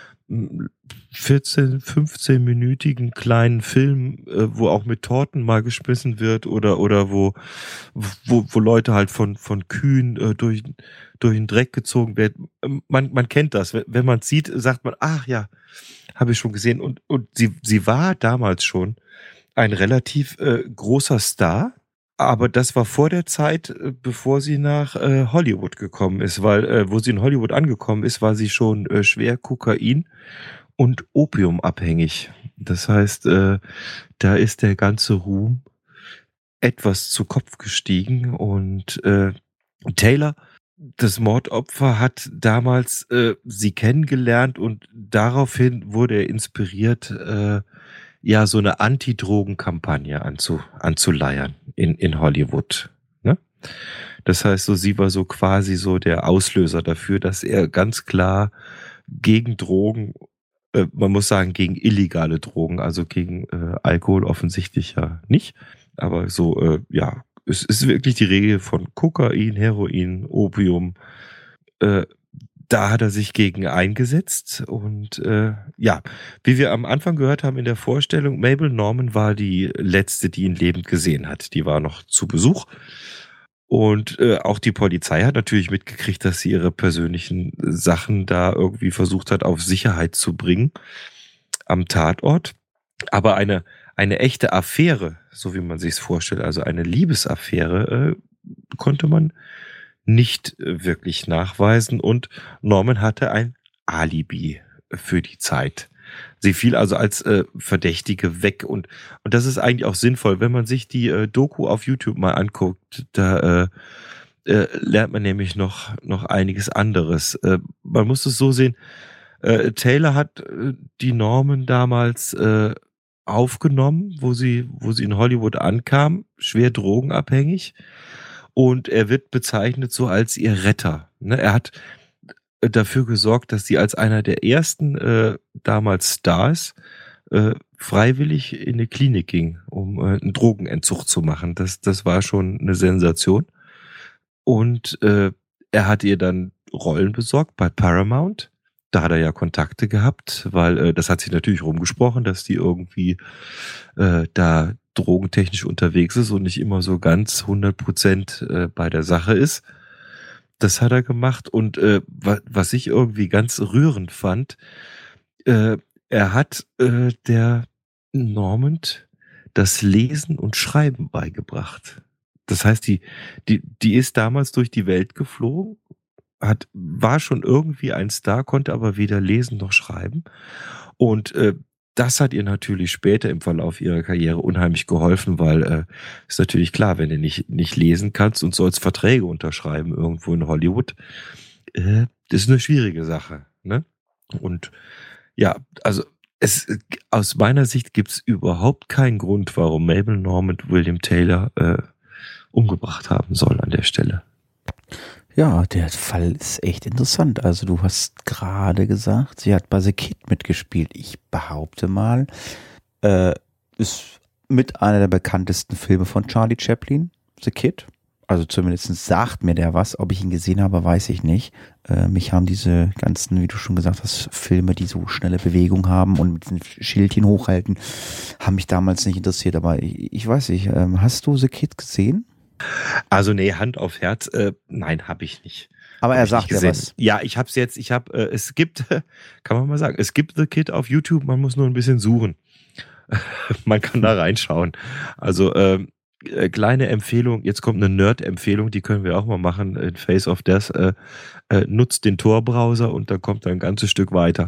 14, 15-minütigen kleinen Film, wo auch mit Torten mal geschmissen wird oder wo Leute halt von Kühen durch den Dreck gezogen werden. Man kennt das. Wenn man es sieht, sagt man, ach ja, habe ich schon gesehen. Und sie war damals schon ein relativ großer Star. Aber das war vor der Zeit, bevor sie nach Hollywood gekommen ist, weil wo sie in Hollywood angekommen ist, war sie schon schwer Kokain und opiumabhängig. Das heißt, da ist der ganze Ruhm etwas zu Kopf gestiegen und Taylor, das Mordopfer, hat damals sie kennengelernt und daraufhin wurde er inspiriert, ja, so eine Anti-Drogen-Kampagne anzuleiern in Hollywood. Ne? Das heißt, so sie war so quasi so der Auslöser dafür, dass er ganz klar gegen Drogen, man muss sagen, gegen illegale Drogen, also gegen Alkohol offensichtlich ja nicht, aber so, ja, es ist wirklich die Regel von Kokain, Heroin, Opium. Da hat er sich gegen eingesetzt und ja, wie wir am Anfang gehört haben in der Vorstellung, Mabel Normand war die letzte, die ihn lebend gesehen hat. Die war noch zu Besuch. Und auch die Polizei hat natürlich mitgekriegt, dass sie ihre persönlichen Sachen da irgendwie versucht hat, auf Sicherheit zu bringen am Tatort. Aber eine echte Affäre, so wie man sich es vorstellt, also eine Liebesaffäre, konnte man nicht wirklich nachweisen. Und Norman hatte ein Alibi für die Zeit. Sie fiel also als Verdächtige weg und das ist eigentlich auch sinnvoll, wenn man sich die Doku auf YouTube mal anguckt, da lernt man nämlich noch einiges anderes. Man muss es so sehen, Taylor hat die Norman damals aufgenommen, wo sie in Hollywood ankam, schwer drogenabhängig, und er wird bezeichnet so als ihr Retter. Ne? Er hat dafür gesorgt, dass sie als einer der ersten damals Stars freiwillig in eine Klinik ging, um einen Drogenentzug zu machen. Das war schon eine Sensation. Und er hat ihr dann Rollen besorgt bei Paramount. Da hat er ja Kontakte gehabt, weil das hat sich natürlich rumgesprochen, dass die irgendwie da drogentechnisch unterwegs ist und nicht immer so ganz 100% bei der Sache ist. Das hat er gemacht und was ich irgendwie ganz rührend fand, er hat der Normand das Lesen und Schreiben beigebracht. Das heißt, die ist damals durch die Welt geflogen, war schon irgendwie ein Star, konnte aber weder lesen noch schreiben. Und das hat ihr natürlich später im Verlauf ihrer Karriere unheimlich geholfen, weil ist natürlich klar, wenn du nicht lesen kannst und sollst Verträge unterschreiben irgendwo in Hollywood, das ist eine schwierige Sache. Ne? Und ja, also aus meiner Sicht gibt es überhaupt keinen Grund, warum Mabel Normand William Taylor umgebracht haben soll an der Stelle. Ja, der Fall ist echt interessant. Also du hast gerade gesagt, sie hat bei The Kid mitgespielt. Ich behaupte mal, ist mit einer der bekanntesten Filme von Charlie Chaplin, The Kid. Also zumindest sagt mir der was. Ob ich ihn gesehen habe, weiß ich nicht. Mich haben diese ganzen, wie du schon gesagt hast, Filme, die so schnelle Bewegung haben und mit den Schildchen hochhalten, haben mich damals nicht interessiert. Aber ich weiß nicht, hast du The Kid gesehen? Also nee, Hand auf Herz, nein, habe ich nicht. Aber er sagt ja was. Ja, es gibt, kann man mal sagen, es gibt The Kid auf YouTube, man muss nur ein bisschen suchen. Man kann da reinschauen. Also kleine Empfehlung, jetzt kommt eine Nerd-Empfehlung, die können wir auch mal machen in Face of Death. Nutzt den Tor-Browser und dann kommt er ein ganzes Stück weiter.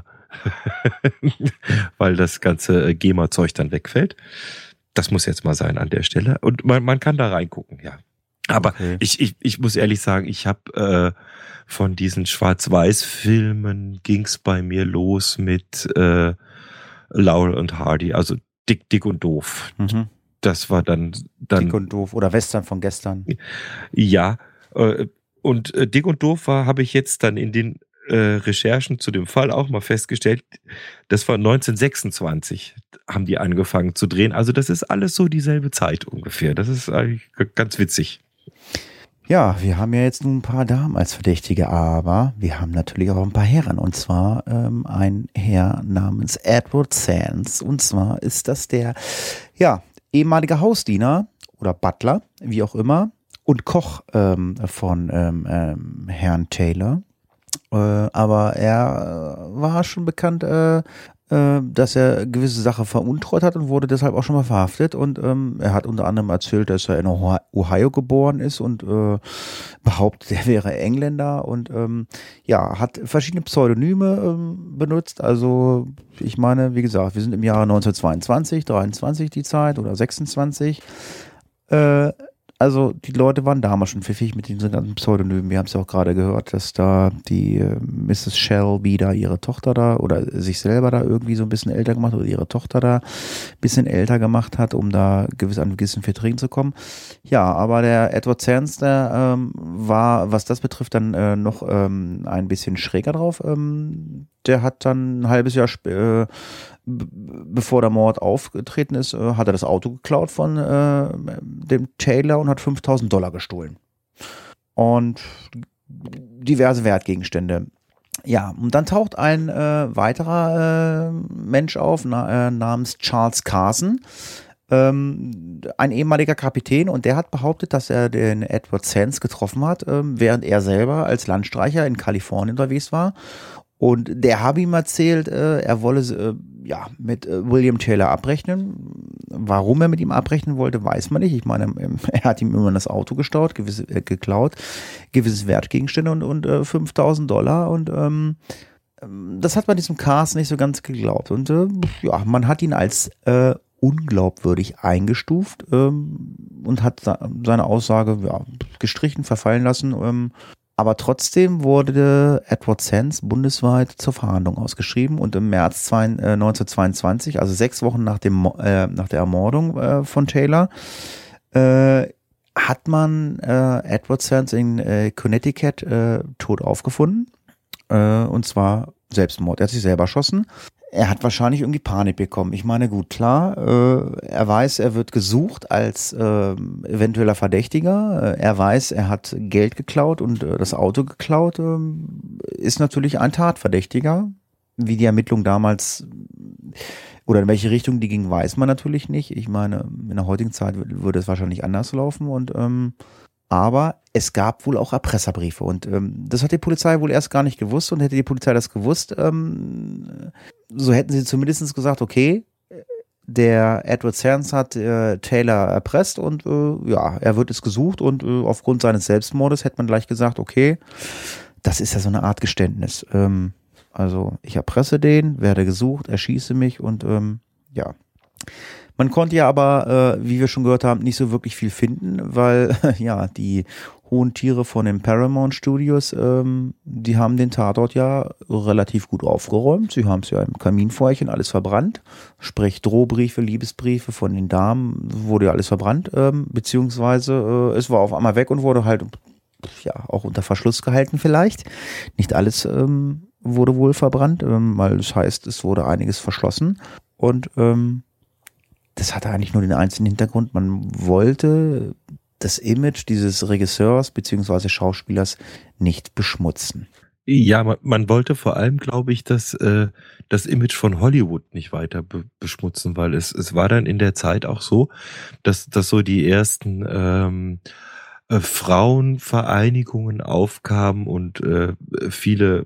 Weil das ganze GEMA-Zeug dann wegfällt. Das muss jetzt mal sein an der Stelle. Und man kann da reingucken, ja. Aber okay. Ich muss ehrlich sagen, ich habe von diesen Schwarz-Weiß-Filmen ging's bei mir los mit Laurel und Hardy, also Dick und Doof. Mhm. Das war dann Dick und Doof oder Western von gestern. Ja, und Dick und Doof habe ich jetzt dann in den Recherchen zu dem Fall auch mal festgestellt, das war 1926, haben die angefangen zu drehen. Also das ist alles so dieselbe Zeit ungefähr. Das ist eigentlich ganz witzig. Ja, wir haben ja jetzt nun ein paar Damen als Verdächtige, aber wir haben natürlich auch ein paar Herren. Und zwar ein Herr namens Edward Sands. Und zwar ist das der ehemalige Hausdiener oder Butler, wie auch immer, und Koch von Herrn Taylor. Aber er war schon bekannt dass er gewisse Sachen veruntreut hat und wurde deshalb auch schon mal verhaftet. Und er hat unter anderem erzählt, dass er in Ohio geboren ist und behauptet, er wäre Engländer und hat verschiedene Pseudonyme benutzt. Also ich meine, wie gesagt, wir sind im Jahre 1922, 23 die Zeit oder 26. Also die Leute waren damals schon pfiffig mit diesen ganzen Pseudonymen. Wir haben es ja auch gerade gehört, dass da die Mrs. Shelby da ihre Tochter da oder sich selber da irgendwie so ein bisschen älter gemacht oder ihre Tochter da ein bisschen älter gemacht hat, um da an gewissen Verträgen zu kommen. Ja, aber der Edward Sands, der war, was das betrifft, dann noch ein bisschen schräger drauf. Der hat dann ein halbes Jahr bevor der Mord aufgetreten ist, hat er das Auto geklaut von dem Taylor und hat $5.000 gestohlen. Und diverse Wertgegenstände. Ja, und dann taucht ein weiterer Mensch auf, namens Charles Carson, ein ehemaliger Kapitän, und der hat behauptet, dass er den Edward Sands getroffen hat, während er selber als Landstreicher in Kalifornien unterwegs war. Und der habe ihm erzählt, er wolle mit William Taylor abrechnen. Warum er mit ihm abrechnen wollte, weiß man nicht. Ich meine, er hat ihm immer das Auto geklaut, gewisse Wertgegenstände und $5.000. Und das hat man diesem Carson nicht so ganz geglaubt. Und man hat ihn als unglaubwürdig eingestuft und hat seine Aussage gestrichen, verfallen lassen. Aber trotzdem wurde Edward Sands bundesweit zur Verhandlung ausgeschrieben und im März 1922, also 6 Wochen nach der Ermordung von Taylor, hat man Edward Sands in Connecticut tot aufgefunden. Und zwar Selbstmord. Er hat sich selber erschossen. Er hat wahrscheinlich irgendwie Panik bekommen. Ich meine, gut, klar, er weiß, er wird gesucht als eventueller Verdächtiger. Er weiß, er hat Geld geklaut und das Auto geklaut. Ist natürlich ein Tatverdächtiger. Wie die Ermittlung damals oder in welche Richtung die ging, weiß man natürlich nicht. Ich meine, in der heutigen Zeit würde es wahrscheinlich anders laufen. Und aber es gab wohl auch Erpresserbriefe und das hat die Polizei wohl erst gar nicht gewusst, und hätte die Polizei das gewusst, so hätten sie zumindest gesagt, okay, der Edward Sands hat Taylor erpresst und er wird es gesucht, und aufgrund seines Selbstmordes hätte man gleich gesagt, okay, das ist ja so eine Art Geständnis. Also ich erpresse den, werde gesucht, erschieße mich und Man konnte ja aber, wie wir schon gehört haben, nicht so wirklich viel finden, weil die hohen Tiere von den Paramount Studios, die haben den Tatort ja relativ gut aufgeräumt. Sie haben es ja im Kaminfeuerchen alles verbrannt, sprich Drohbriefe, Liebesbriefe von den Damen, wurde ja alles verbrannt, beziehungsweise es war auf einmal weg und wurde halt auch unter Verschluss gehalten vielleicht. Nicht alles wurde wohl verbrannt, weil das heißt, es wurde einiges verschlossen und das hatte eigentlich nur den einzigen Hintergrund, man wollte das Image dieses Regisseurs bzw. Schauspielers nicht beschmutzen. Ja, man wollte vor allem, glaube ich, das Image von Hollywood nicht weiter beschmutzen, weil es war dann in der Zeit auch so, dass so die ersten Frauenvereinigungen aufkamen und viele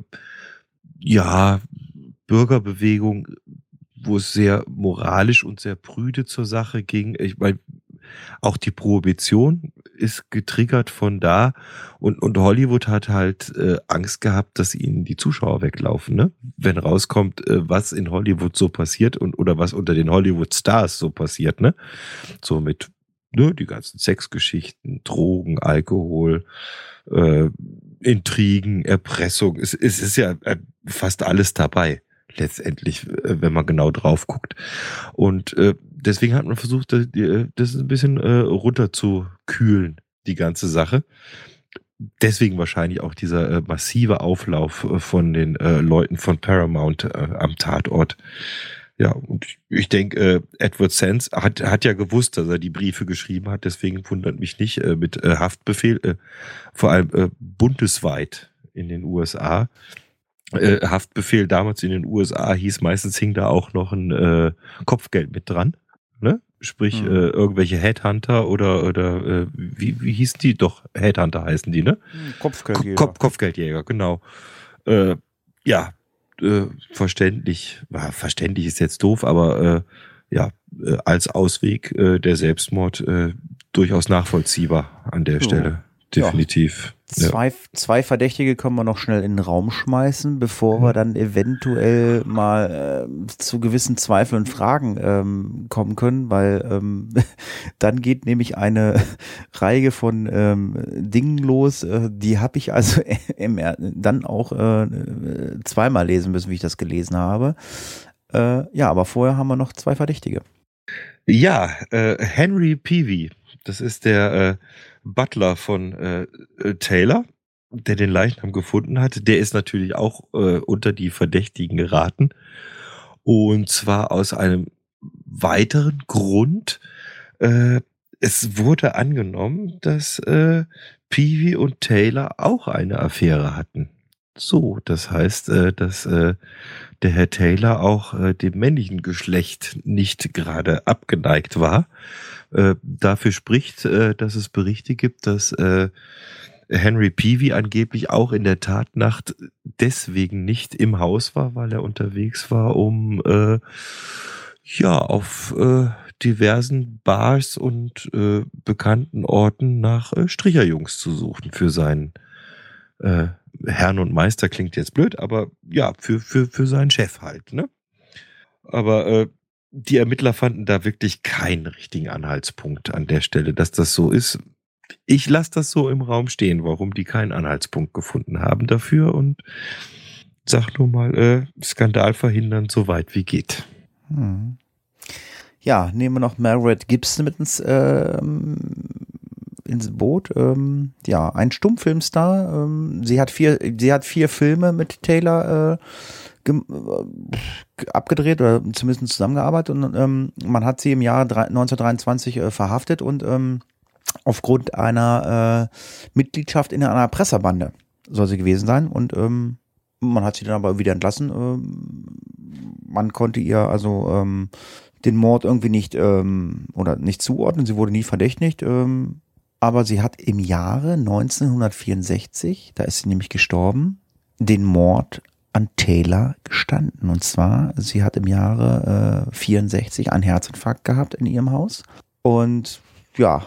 Bürgerbewegungen, wo es sehr moralisch und sehr prüde zur Sache ging. Ich meine, auch die Prohibition ist getriggert von da, und Hollywood hat halt Angst gehabt, dass ihnen die Zuschauer weglaufen, ne? Wenn rauskommt, was in Hollywood so passiert oder was unter den Hollywood-Stars so passiert, ne? So mit die ganzen Sexgeschichten, Drogen, Alkohol, Intrigen, Erpressung. Es ist ja fast alles dabei. Letztendlich, wenn man genau drauf guckt. Und deswegen hat man versucht, das ein bisschen runterzukühlen, die ganze Sache. Deswegen wahrscheinlich auch dieser massive Auflauf von den Leuten von Paramount am Tatort. Ja, und ich denke, Edward Sands hat ja gewusst, dass er die Briefe geschrieben hat, deswegen wundert mich nicht mit Haftbefehl, vor allem bundesweit in den USA. Haftbefehl damals in den USA hieß, meistens hing da auch noch ein Kopfgeld mit dran, ne? Sprich, irgendwelche Headhunter oder wie hießen die? Doch, Headhunter heißen die, ne? Kopfgeldjäger. Kopfgeldjäger, genau. verständlich, verständlich ist jetzt doof, aber als Ausweg der Selbstmord durchaus nachvollziehbar an der Stelle. Definitiv. Zwei Verdächtige können wir noch schnell in den Raum schmeißen, bevor wir dann eventuell mal zu gewissen Zweifeln und Fragen kommen können, weil dann geht nämlich eine Reihe von Dingen los, die habe ich also dann auch zweimal lesen müssen, wie ich das gelesen habe. Aber vorher haben wir noch zwei Verdächtige. Ja, Henry Peavy, das ist der Butler von Taylor, der den Leichnam gefunden hat. Der ist natürlich auch unter die Verdächtigen geraten. Und zwar aus einem weiteren Grund. Es wurde angenommen, dass Peavy und Taylor auch eine Affäre hatten. So, das heißt, dass der Herr Taylor auch dem männlichen Geschlecht nicht gerade abgeneigt war. Dafür spricht, dass es Berichte gibt, dass Henry Peavy angeblich auch in der Tatnacht deswegen nicht im Haus war, weil er unterwegs war, um auf diversen Bars und bekannten Orten nach Stricherjungs zu suchen für seinen Herrn und Meister, klingt jetzt blöd, aber ja, für seinen Chef halt, ne? Aber die Ermittler fanden da wirklich keinen richtigen Anhaltspunkt an der Stelle, dass das so ist. Ich lasse das so im Raum stehen, warum die keinen Anhaltspunkt gefunden haben dafür und sag nur mal, Skandal verhindern, so weit wie geht. Ja, nehmen wir noch Margaret Gibson mit ins Boot. Ein Stummfilmstar. Sie hat vier Filme mit Taylor abgedreht oder zumindest zusammengearbeitet und man hat sie im Jahr 1923 verhaftet und aufgrund einer Mitgliedschaft in einer Presserbande soll sie gewesen sein und man hat sie dann aber wieder entlassen. Man konnte ihr also den Mord irgendwie nicht oder nicht zuordnen. Sie wurde nie verdächtigt. Aber sie hat im Jahre 1964, da ist sie nämlich gestorben, den Mord an Taylor gestanden. Und zwar, sie hat im Jahre 64 einen Herzinfarkt gehabt in ihrem Haus. Und ja,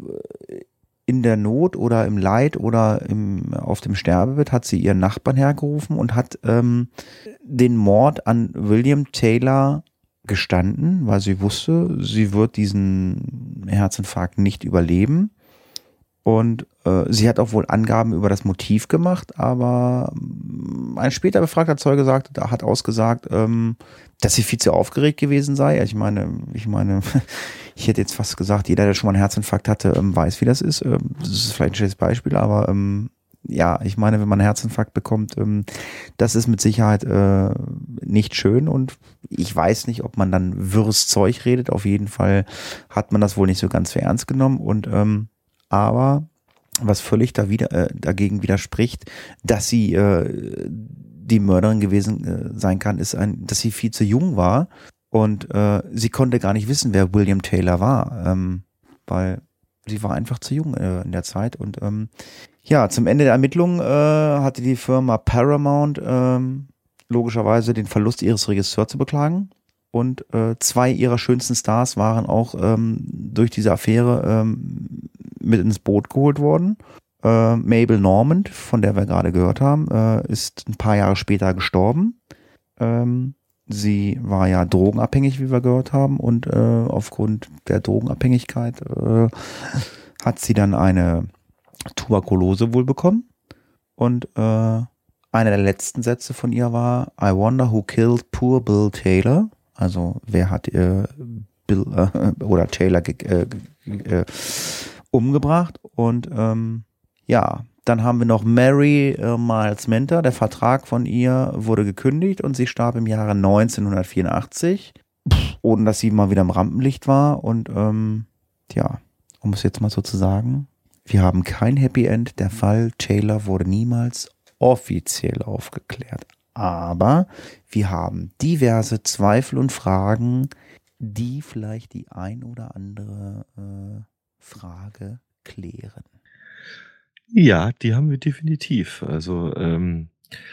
in der Not oder im Leid oder auf dem Sterbebett hat sie ihren Nachbarn hergerufen und hat den Mord an William Taylor gestanden, weil sie wusste, sie wird diesen Herzinfarkt nicht überleben. Und sie hat auch wohl Angaben über das Motiv gemacht, aber ein später befragter Zeuge hat ausgesagt, dass sie viel zu aufgeregt gewesen sei. Ich meine, ich hätte jetzt fast gesagt, jeder, der schon mal einen Herzinfarkt hatte, weiß, wie das ist. Das ist vielleicht ein schlechtes Beispiel, aber ich meine, wenn man einen Herzinfarkt bekommt, das ist mit Sicherheit nicht schön und ich weiß nicht, ob man dann wirres Zeug redet. Auf jeden Fall hat man das wohl nicht so ganz für ernst genommen und aber was völlig dagegen widerspricht, dass sie die Mörderin gewesen sein kann, ist dass sie viel zu jung war und sie konnte gar nicht wissen, wer William Taylor war, weil sie war einfach zu jung in der Zeit und zum Ende der Ermittlungen hatte die Firma Paramount logischerweise den Verlust ihres Regisseurs zu beklagen. Und zwei ihrer schönsten Stars waren auch durch diese Affäre mit ins Boot geholt worden. Mabel Normand, von der wir gerade gehört haben, ist ein paar Jahre später gestorben. Sie war ja drogenabhängig, wie wir gehört haben. Und aufgrund der Drogenabhängigkeit hat sie dann eine Tuberkulose wohl bekommen. Und einer der letzten Sätze von ihr war: I wonder who killed poor Bill Taylor. Also wer hat Bill oder Taylor umgebracht und dann haben wir noch Mary Miles Minter. Der Vertrag von ihr wurde gekündigt und sie starb im Jahre 1984, ohne dass sie mal wieder im Rampenlicht war und um es jetzt mal so zu sagen, wir haben kein Happy End. Der Fall Taylor wurde niemals offiziell aufgeklärt. Aber wir haben diverse Zweifel und Fragen, die vielleicht die ein oder andere Frage klären. Ja, die haben wir definitiv. Also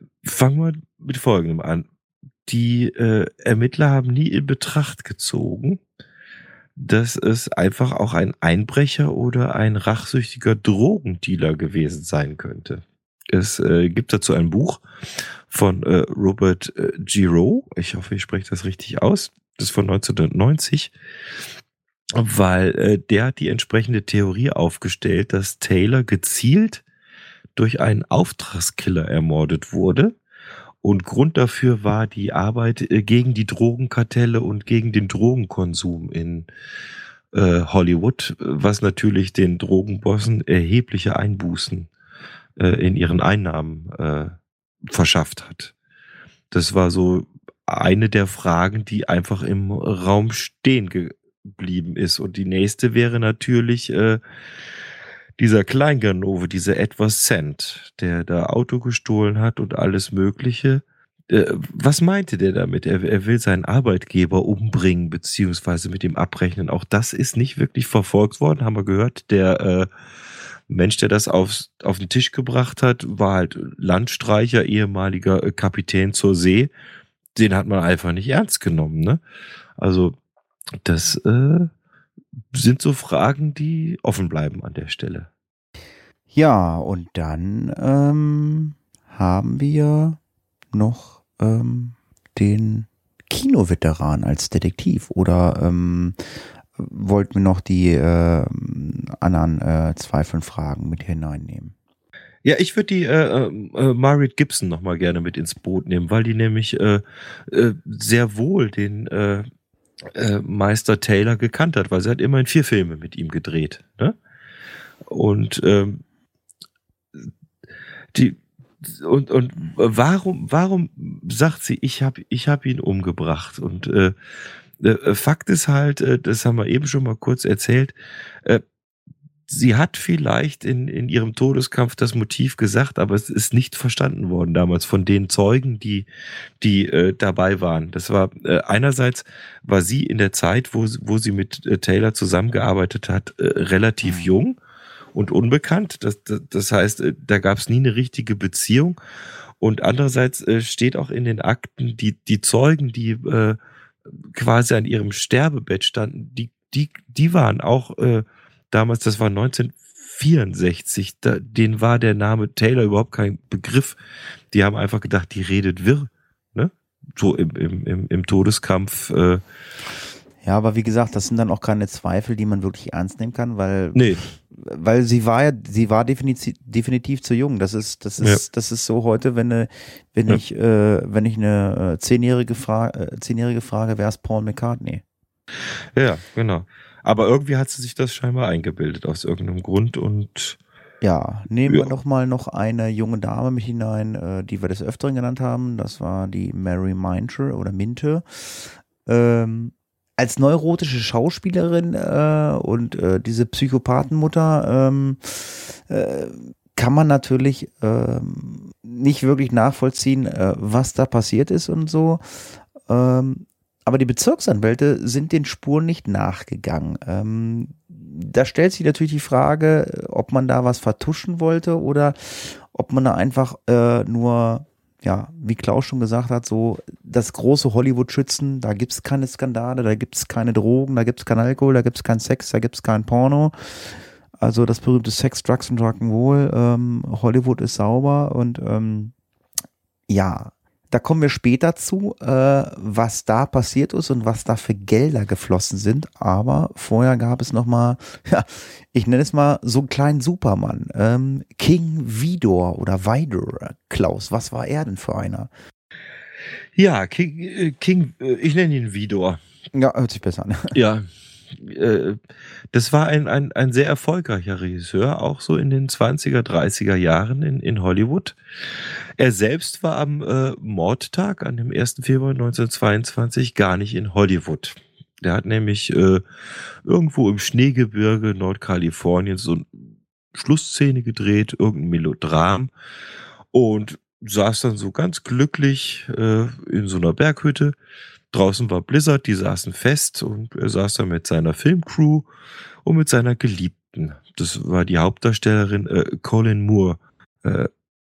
Fangen wir mit Folgendem an. Die Ermittler haben nie in Betracht gezogen, dass es einfach auch ein Einbrecher oder ein rachsüchtiger Drogendealer gewesen sein könnte. Es gibt dazu ein Buch von Robert Giraud. Ich hoffe, ich spreche das richtig aus. Das ist von 1990. Weil der hat die entsprechende Theorie aufgestellt, dass Taylor gezielt durch einen Auftragskiller ermordet wurde. Und Grund dafür war die Arbeit gegen die Drogenkartelle und gegen den Drogenkonsum in Hollywood, was natürlich den Drogenbossen erhebliche Einbußen in ihren Einnahmen verschafft hat. Das war so eine der Fragen, die einfach im Raum stehen geblieben ist. Und die nächste wäre natürlich dieser Kleinganove, dieser Edward Cent, der da Auto gestohlen hat und alles Mögliche. Was meinte der damit? Er will seinen Arbeitgeber umbringen, beziehungsweise mit ihm abrechnen. Auch das ist nicht wirklich verfolgt worden, haben wir gehört. Der Mensch, der das auf den Tisch gebracht hat, war halt Landstreicher, ehemaliger Kapitän zur See. Den hat man einfach nicht ernst genommen, ne? Also, das sind so Fragen, die offen bleiben an der Stelle. Ja, und dann haben wir noch den Kinoveteran als Detektiv. Oder wollten wir noch die anderen 2, 5 Fragen mit hineinnehmen? Ja, ich würde die Margaret Gibson noch mal gerne mit ins Boot nehmen, weil die nämlich sehr wohl den Meister Taylor gekannt hat, weil sie hat immerhin 4 Filme mit ihm gedreht. Ne? Und warum sagt sie, ich hab ihn umgebracht? Und Fakt ist halt, das haben wir eben schon mal kurz erzählt, sie hat vielleicht in ihrem Todeskampf das Motiv gesagt, aber es ist nicht verstanden worden damals von den Zeugen, die dabei waren. Das war einerseits war sie in der Zeit, wo sie mit Taylor zusammengearbeitet hat, relativ jung und unbekannt. Das heißt, da gab es nie eine richtige Beziehung. Und andererseits steht auch in den Akten, die Zeugen, die quasi an ihrem Sterbebett standen, die waren auch damals, das war 1964, denen war der Name Taylor überhaupt kein Begriff. Die haben einfach gedacht, die redet wirr, ne? So im Todeskampf. Ja, aber wie gesagt, das sind dann auch keine Zweifel, die man wirklich ernst nehmen kann, weil Nee. weil sie war definitiv zu jung. Das ist so heute, wenn ich eine 10-Jährige frage, wer ist Paul McCartney? Ja, genau. Aber irgendwie hat sie sich das scheinbar eingebildet aus irgendeinem Grund und ja, nehmen wir doch mal noch eine junge Dame mit hinein, die wir des Öfteren genannt haben. Das war die Mary Minter oder Minte. Als neurotische Schauspielerin und diese Psychopathenmutter kann man natürlich nicht wirklich nachvollziehen, was da passiert ist und so. Aber die Bezirksanwälte sind den Spuren nicht nachgegangen. Da stellt sich natürlich die Frage, ob man da was vertuschen wollte oder ob man da einfach nur, ja, wie Klaus schon gesagt hat, so das große Hollywood schützen, da gibt's keine Skandale, da gibt's keine Drogen, da gibt's keinen Alkohol, da gibt's keinen Sex, da gibt's kein Porno. Also das berühmte Sex, Drugs und Rock'n'Roll, Hollywood ist sauber und ja, da kommen wir später zu, was da passiert ist und was da für Gelder geflossen sind. Aber vorher gab es nochmal, ja, ich nenne es mal so einen kleinen Supermann. King Vidor oder Vidor. Klaus, was war er denn für einer? ja, King, ich nenne ihn Vidor. Ja, hört sich besser an. Ja, das war ein sehr erfolgreicher Regisseur, auch so in den 20er, 30er Jahren in Hollywood. Er selbst war am Mordtag, an dem 1. Februar 1922, gar nicht in Hollywood. Der hat nämlich irgendwo im Schneegebirge Nordkaliforniens so eine Schlussszene gedreht, irgendein Melodram und saß dann so ganz glücklich in so einer Berghütte. Draußen war Blizzard, die saßen fest und er saß da mit seiner Filmcrew und mit seiner Geliebten. Das war die Hauptdarstellerin Colin Moore.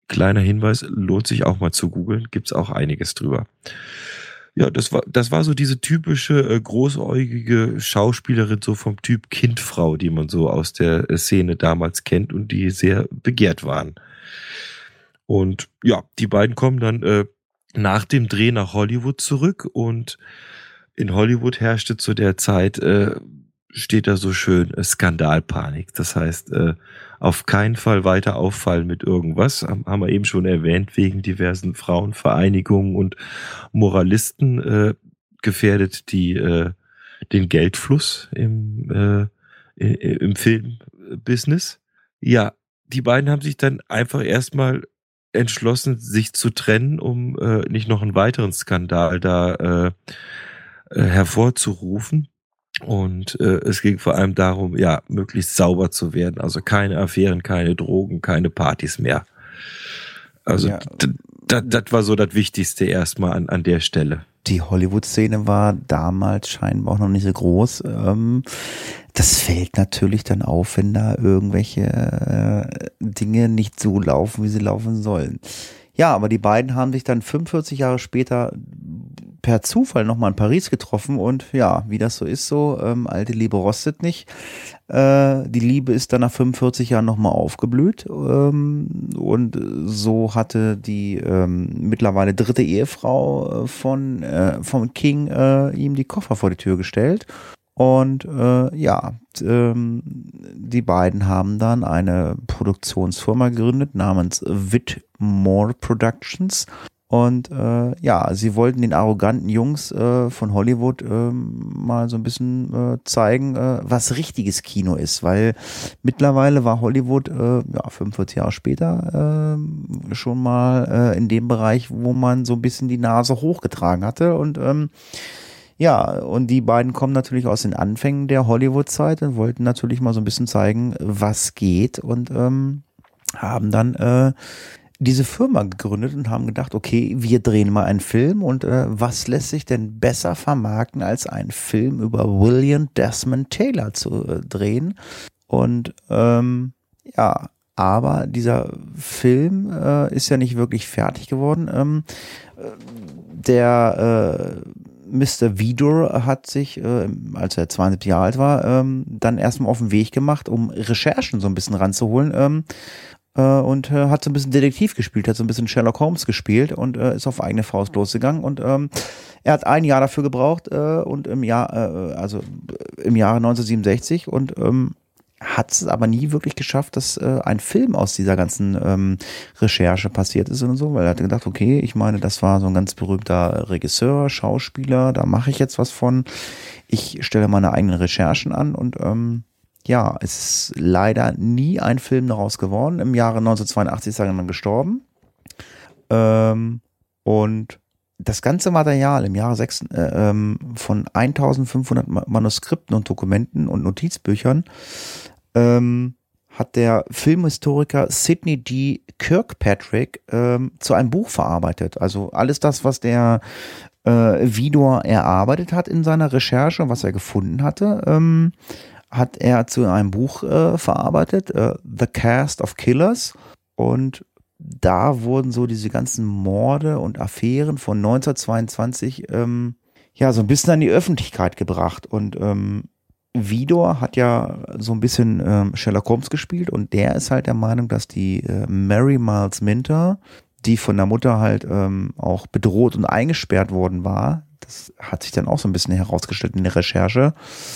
kleiner Hinweis, lohnt sich auch mal zu googeln, gibt's auch einiges drüber. Ja, das war so diese typische großäugige Schauspielerin, so vom Typ Kindfrau, die man so aus der Szene damals kennt und die sehr begehrt waren. Und ja, die beiden kommen dann nach dem Dreh nach Hollywood zurück und in Hollywood herrschte zu der Zeit, steht da so schön, Skandalpanik. Das heißt, auf keinen Fall weiter auffallen mit irgendwas. Haben wir eben schon erwähnt, wegen diversen Frauenvereinigungen und Moralisten gefährdet den Geldfluss im Filmbusiness. Ja, die beiden haben sich dann einfach erstmal entschlossen, sich zu trennen, um nicht noch einen weiteren Skandal da hervorzurufen. Und es ging vor allem darum, ja, möglichst sauber zu werden. Also keine Affären, keine Drogen, keine Partys mehr. Also Ja. das war so das Wichtigste erstmal an der Stelle. Die Hollywood-Szene war damals scheinbar auch noch nicht so groß. Das fällt natürlich dann auf, wenn da irgendwelche Dinge nicht so laufen, wie sie laufen sollen. Ja, aber die beiden haben sich dann 45 Jahre später per Zufall nochmal in Paris getroffen und ja, wie das so ist, so alte Liebe rostet nicht. Die Liebe ist dann nach 45 Jahren nochmal aufgeblüht und so hatte die mittlerweile dritte Ehefrau von King ihm die Koffer vor die Tür gestellt. Und die beiden haben dann eine Produktionsfirma gegründet namens Whitmore Productions. Und sie wollten den arroganten Jungs von Hollywood mal so ein bisschen zeigen, was richtiges Kino ist. Weil mittlerweile war Hollywood 45 Jahre später schon mal in dem Bereich, wo man so ein bisschen die Nase hochgetragen hatte. Und und die beiden kommen natürlich aus den Anfängen der Hollywood-Zeit und wollten natürlich mal so ein bisschen zeigen, was geht und haben dann diese Firma gegründet und haben gedacht, okay, wir drehen mal einen Film und was lässt sich denn besser vermarkten, als einen Film über William Desmond Taylor zu drehen. Und aber dieser Film ist ja nicht wirklich fertig geworden. Mr. Vidor hat sich, als er 72 Jahre alt war, dann erstmal auf den Weg gemacht, um Recherchen so ein bisschen ranzuholen und hat so ein bisschen Detektiv gespielt, hat so ein bisschen Sherlock Holmes gespielt und ist auf eigene Faust losgegangen und er hat ein Jahr dafür gebraucht und im Jahre 1967 und hat es aber nie wirklich geschafft, dass ein Film aus dieser ganzen Recherche passiert ist und so, weil er hat gedacht, okay, ich meine, das war so ein ganz berühmter Regisseur, Schauspieler, da mache ich jetzt was von. Ich stelle meine eigenen Recherchen an und es ist leider nie ein Film daraus geworden. Im Jahre 1982 ist er dann gestorben. Und das ganze Material im Jahre von 1500 Manuskripten und Dokumenten und Notizbüchern hat der Filmhistoriker Sidney D. Kirkpatrick zu einem Buch verarbeitet. Also alles das, was der Vidor erarbeitet hat in seiner Recherche und was er gefunden hatte, hat er zu einem Buch verarbeitet, The Cast of Killers. Und da wurden so diese ganzen Morde und Affären von 1922 so ein bisschen an die Öffentlichkeit gebracht. Und Vidor hat ja so ein bisschen Sherlock Holmes gespielt und der ist halt der Meinung, dass die Mary Miles Minter, die von der Mutter halt auch bedroht und eingesperrt worden war, das hat sich dann auch so ein bisschen herausgestellt in der Recherche,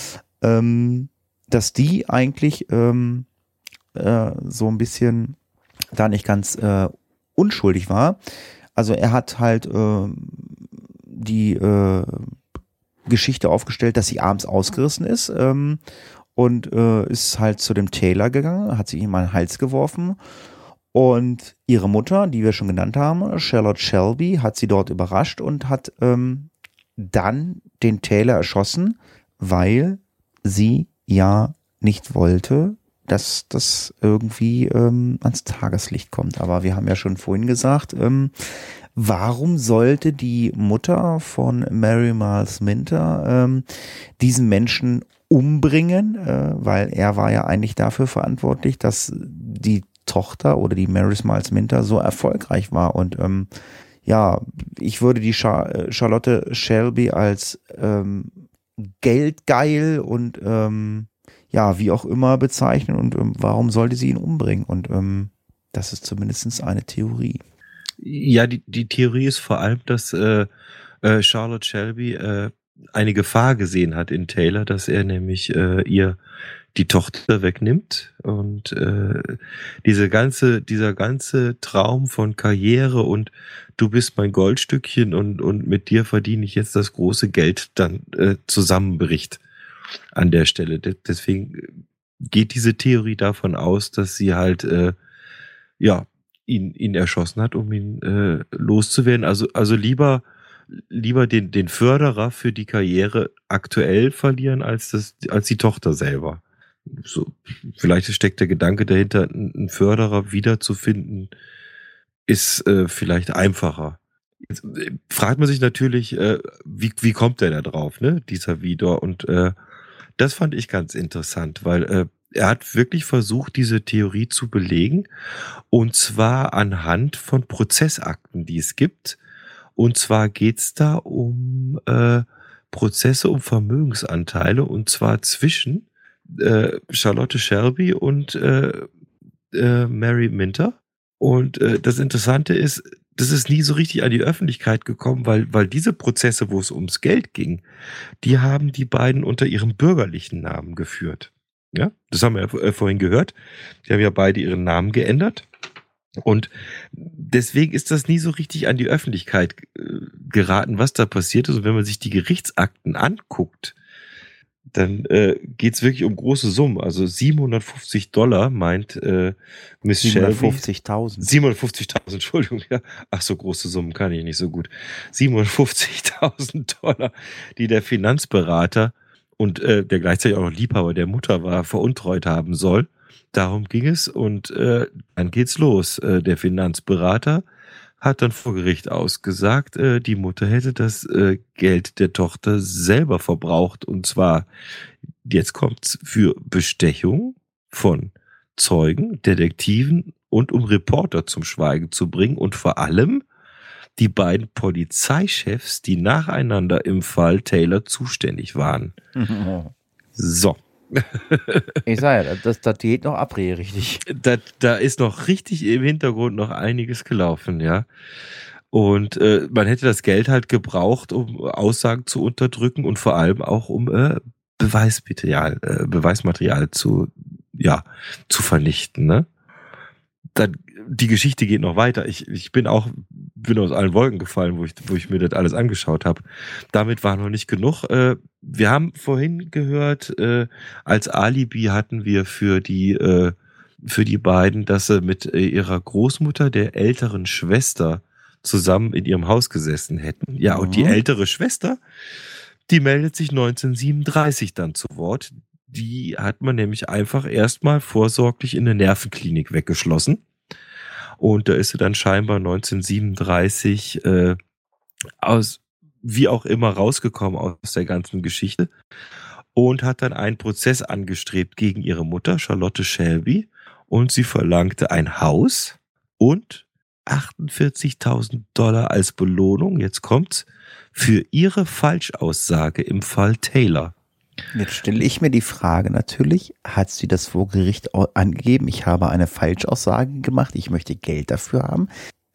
dass die eigentlich so ein bisschen da nicht ganz unschuldig war. Also er hat halt die Geschichte aufgestellt, dass sie abends ausgerissen ist und ist halt zu dem Taylor gegangen, hat sie ihm an den Hals geworfen und ihre Mutter, die wir schon genannt haben, Charlotte Shelby, hat sie dort überrascht und hat dann den Taylor erschossen, weil sie ja nicht wollte, dass das irgendwie ans Tageslicht kommt. Aber wir haben ja schon vorhin gesagt, warum sollte die Mutter von Mary Miles Minter diesen Menschen umbringen? Weil er war ja eigentlich dafür verantwortlich, dass die Tochter oder die Mary Smiles Minter so erfolgreich war. Und ja, ich würde die Charlotte Shelby als geldgeil und ja, wie auch immer bezeichnen. Und warum sollte sie ihn umbringen? Und das ist zumindest eine Theorie. Ja, die Theorie ist vor allem, dass Charlotte Shelby eine Gefahr gesehen hat in Taylor, dass er nämlich ihr die Tochter wegnimmt und dieser ganze Traum von Karriere und du bist mein Goldstückchen und mit dir verdiene ich jetzt das große Geld dann zusammenbricht an der Stelle. Deswegen geht diese Theorie davon aus, dass sie halt ja ihn erschossen hat, um ihn loszuwerden. Also lieber den Förderer für die Karriere aktuell verlieren als die Tochter selber. So, vielleicht steckt der Gedanke dahinter, einen Förderer wiederzufinden, ist vielleicht einfacher. Jetzt fragt man sich natürlich, wie kommt der da drauf, ne, dieser Vidor? Und das fand ich ganz interessant, weil er hat wirklich versucht, diese Theorie zu belegen, und zwar anhand von Prozessakten, die es gibt. Und zwar geht's da um Prozesse um Vermögensanteile, und zwar zwischen Charlotte Shelby und Mary Minter. Und das Interessante ist, das ist nie so richtig an die Öffentlichkeit gekommen, weil diese Prozesse, wo es ums Geld ging, die haben die beiden unter ihrem bürgerlichen Namen geführt. Ja, das haben wir ja vorhin gehört. Die haben ja beide ihren Namen geändert. Und deswegen ist das nie so richtig an die Öffentlichkeit geraten, was da passiert ist. Und wenn man sich die Gerichtsakten anguckt, dann geht's wirklich um große Summen. Also $750 meint Miss Shelby. 750.000. 750.000, Entschuldigung. Ja. Ach so, große Summen kann ich nicht so gut. $750.000, die der Finanzberater und der gleichzeitig auch noch Liebhaber der Mutter war, veruntreut haben soll. Darum ging es, und dann geht's los. Der Finanzberater hat dann vor Gericht ausgesagt, die Mutter hätte das Geld der Tochter selber verbraucht, und zwar, jetzt kommt's, für Bestechung von Zeugen, Detektiven und um Reporter zum Schweigen zu bringen, und vor allem die beiden Polizeichefs, die nacheinander im Fall Taylor zuständig waren. So. Ich sage ja, das geht noch Abrede, richtig. Da ist noch richtig im Hintergrund noch einiges gelaufen, ja. Und man hätte das Geld halt gebraucht, um Aussagen zu unterdrücken und vor allem auch um Beweismaterial zu vernichten, ne? Die Geschichte geht noch weiter. Ich bin aus allen Wolken gefallen, wo ich mir das alles angeschaut habe. Damit war noch nicht genug. Wir haben vorhin gehört, als Alibi hatten wir für die beiden, dass sie mit ihrer Großmutter, der älteren Schwester, zusammen in ihrem Haus gesessen hätten. Ja, und die ältere Schwester, die meldet sich 1937 dann zu Wort. Die hat man nämlich einfach erstmal vorsorglich in eine Nervenklinik weggeschlossen. Und da ist sie dann scheinbar 1937 wie auch immer rausgekommen aus der ganzen Geschichte und hat dann einen Prozess angestrebt gegen ihre Mutter, Charlotte Shelby. Und sie verlangte ein Haus und $48.000 als Belohnung, jetzt kommt's, für ihre Falschaussage im Fall Taylor. Jetzt stelle ich mir die Frage natürlich, hat sie das vor Gericht angegeben, ich habe eine Falschaussage gemacht, ich möchte Geld dafür haben?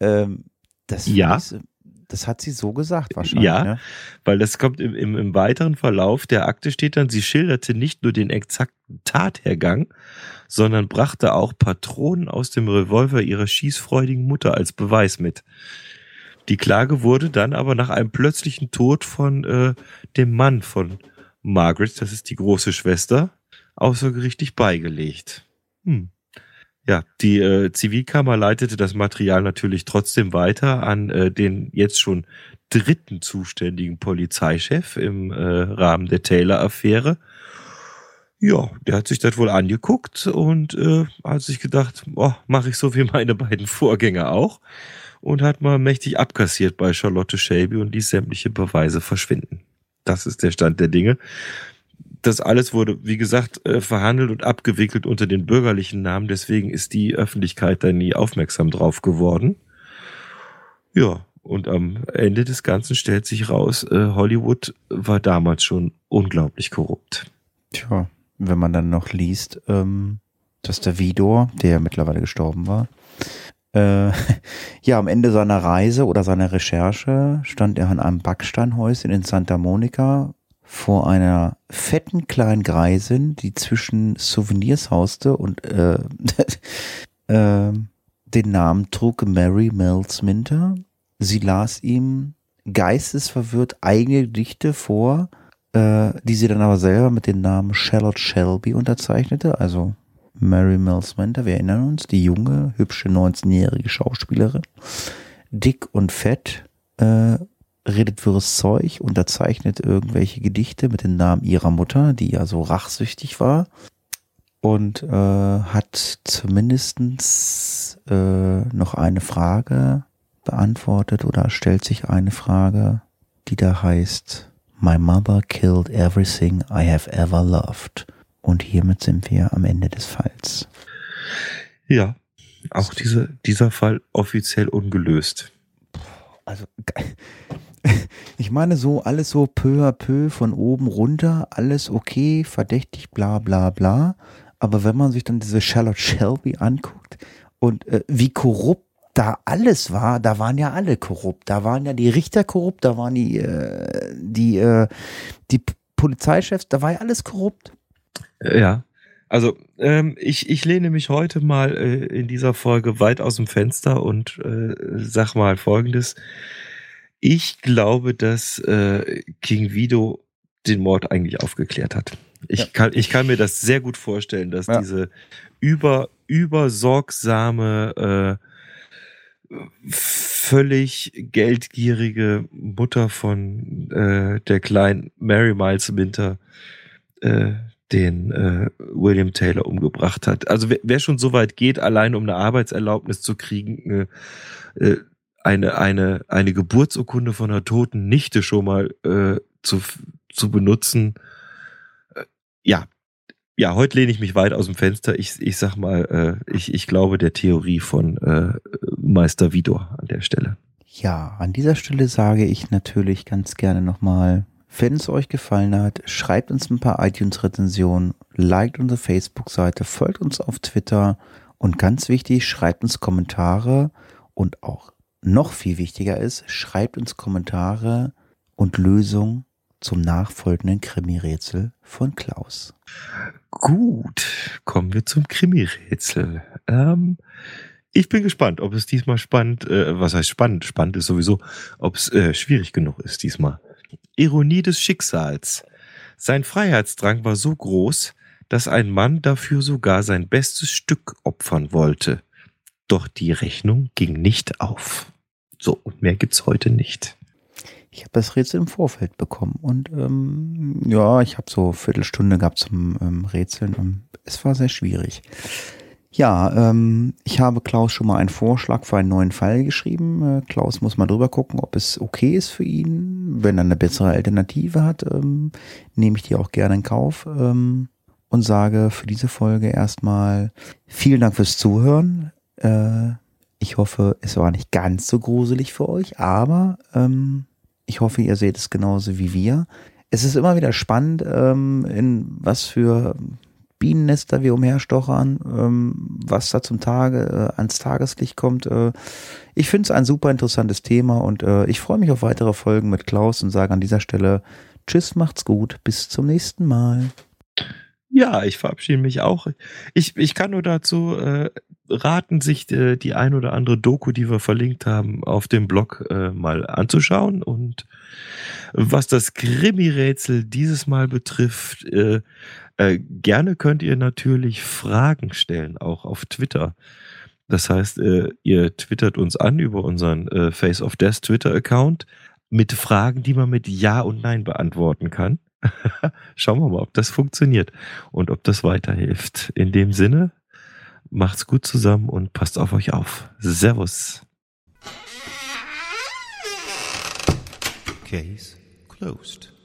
Das hat sie so gesagt wahrscheinlich. Ja, ne? Weil das kommt im weiteren Verlauf der Akte steht dann, sie schilderte nicht nur den exakten Tathergang, sondern brachte auch Patronen aus dem Revolver ihrer schießfreudigen Mutter als Beweis mit. Die Klage wurde dann aber nach einem plötzlichen Tod von dem Mann von Margaret, das ist die große Schwester, außergerichtlich beigelegt. Ja, die Zivilkammer leitete das Material natürlich trotzdem weiter an den jetzt schon dritten zuständigen Polizeichef im Rahmen der Taylor-Affäre. Ja, der hat sich das wohl angeguckt und hat sich gedacht, mache ich so wie meine beiden Vorgänger auch, und hat mal mächtig abkassiert bei Charlotte Shelby und ließ sämtliche Beweise verschwinden. Das ist der Stand der Dinge. das alles wurde, wie gesagt, verhandelt und abgewickelt unter den bürgerlichen Namen. Deswegen ist die Öffentlichkeit da nie aufmerksam drauf geworden. Ja, und am Ende des Ganzen stellt sich raus, Hollywood war damals schon unglaublich korrupt. Tja, wenn man dann noch liest, dass der Vidor, der mittlerweile gestorben war, ja, am Ende seiner Reise oder seiner Recherche stand er an einem Backsteinhäuschen in Santa Monica vor einer fetten kleinen Greisin, die zwischen Souvenirs hauste und den Namen trug Mary Mills Minter. Sie las ihm geistesverwirrt eigene Gedichte vor, die sie dann aber selber mit dem Namen Charlotte Shelby unterzeichnete, also Mary Mills Minter, wir erinnern uns, die junge, hübsche 19-jährige Schauspielerin, dick und fett, redet wirres Zeug, unterzeichnet irgendwelche Gedichte mit dem Namen ihrer Mutter, die ja so rachsüchtig war, und hat zumindestens noch eine Frage beantwortet oder stellt sich eine Frage, die da heißt: My mother killed everything I have ever loved. Und hiermit sind wir am Ende des Falls. Ja, auch dieser Fall offiziell ungelöst. Also, ich meine so, alles so peu à peu von oben runter, alles okay, verdächtig, bla bla bla. Aber wenn man sich dann diese Charlotte Shelby anguckt und wie korrupt da alles war, da waren ja alle korrupt. Da waren ja die Richter korrupt, da waren die Polizeichefs, da war ja alles korrupt. Ja, also ich lehne mich heute mal in dieser Folge weit aus dem Fenster und sag mal Folgendes. Ich glaube, dass King Vito den Mord eigentlich aufgeklärt hat. Ich kann mir das sehr gut vorstellen, dass diese übersorgsame, völlig geldgierige Mutter von der kleinen Mary Miles Minter den William Taylor umgebracht hat. Also wer schon so weit geht, allein um eine Arbeitserlaubnis zu kriegen, eine Geburtsurkunde von einer toten Nichte schon mal zu benutzen, ja, heute lehne ich mich weit aus dem Fenster. Ich sag mal, ich glaube der Theorie von Meister Vidor an der Stelle. Ja, an dieser Stelle sage ich natürlich ganz gerne nochmal, wenn es euch gefallen hat, schreibt uns ein paar iTunes-Rezensionen, liked unsere Facebook-Seite, folgt uns auf Twitter und ganz wichtig, schreibt uns Kommentare und auch noch viel wichtiger ist, schreibt uns Kommentare und Lösungen zum nachfolgenden Krimi-Rätsel von Klaus. Gut, kommen wir zum Krimi-Rätsel. Ich bin gespannt, ob es diesmal spannend, was heißt spannend? Spannend ist sowieso, ob es schwierig genug ist diesmal. Ironie des Schicksals. Sein Freiheitsdrang war so groß, dass ein Mann dafür sogar sein bestes Stück opfern wollte. Doch die Rechnung ging nicht auf. So, und mehr gibt's heute nicht. Ich habe das Rätsel im Vorfeld bekommen und ich habe so eine Viertelstunde gehabt zum Rätseln und es war sehr schwierig. Ja, ich habe Klaus schon mal einen Vorschlag für einen neuen Fall geschrieben. Klaus muss mal drüber gucken, ob es okay ist für ihn. Wenn er eine bessere Alternative hat, nehme ich die auch gerne in Kauf und sage für diese Folge erstmal vielen Dank fürs Zuhören. Ich hoffe, es war nicht ganz so gruselig für euch, aber ich hoffe, ihr seht es genauso wie wir. Es ist immer wieder spannend, in was für Bienennester wir umherstochern, was da ans Tageslicht kommt. Ich finde es ein super interessantes Thema und ich freue mich auf weitere Folgen mit Klaus und sage an dieser Stelle tschüss, macht's gut, bis zum nächsten Mal. Ja, ich verabschiede mich auch. Ich kann nur dazu raten, sich die ein oder andere Doku, die wir verlinkt haben, auf dem Blog mal anzuschauen. Und was das Krimi-Rätsel dieses Mal betrifft, gerne könnt ihr natürlich Fragen stellen, auch auf Twitter. Das heißt, ihr twittert uns an über unseren Face of Death Twitter-Account mit Fragen, die man mit Ja und Nein beantworten kann. Schauen wir mal, ob das funktioniert und ob das weiterhilft. In dem Sinne, macht's gut zusammen und passt auf euch auf. Servus. Case closed.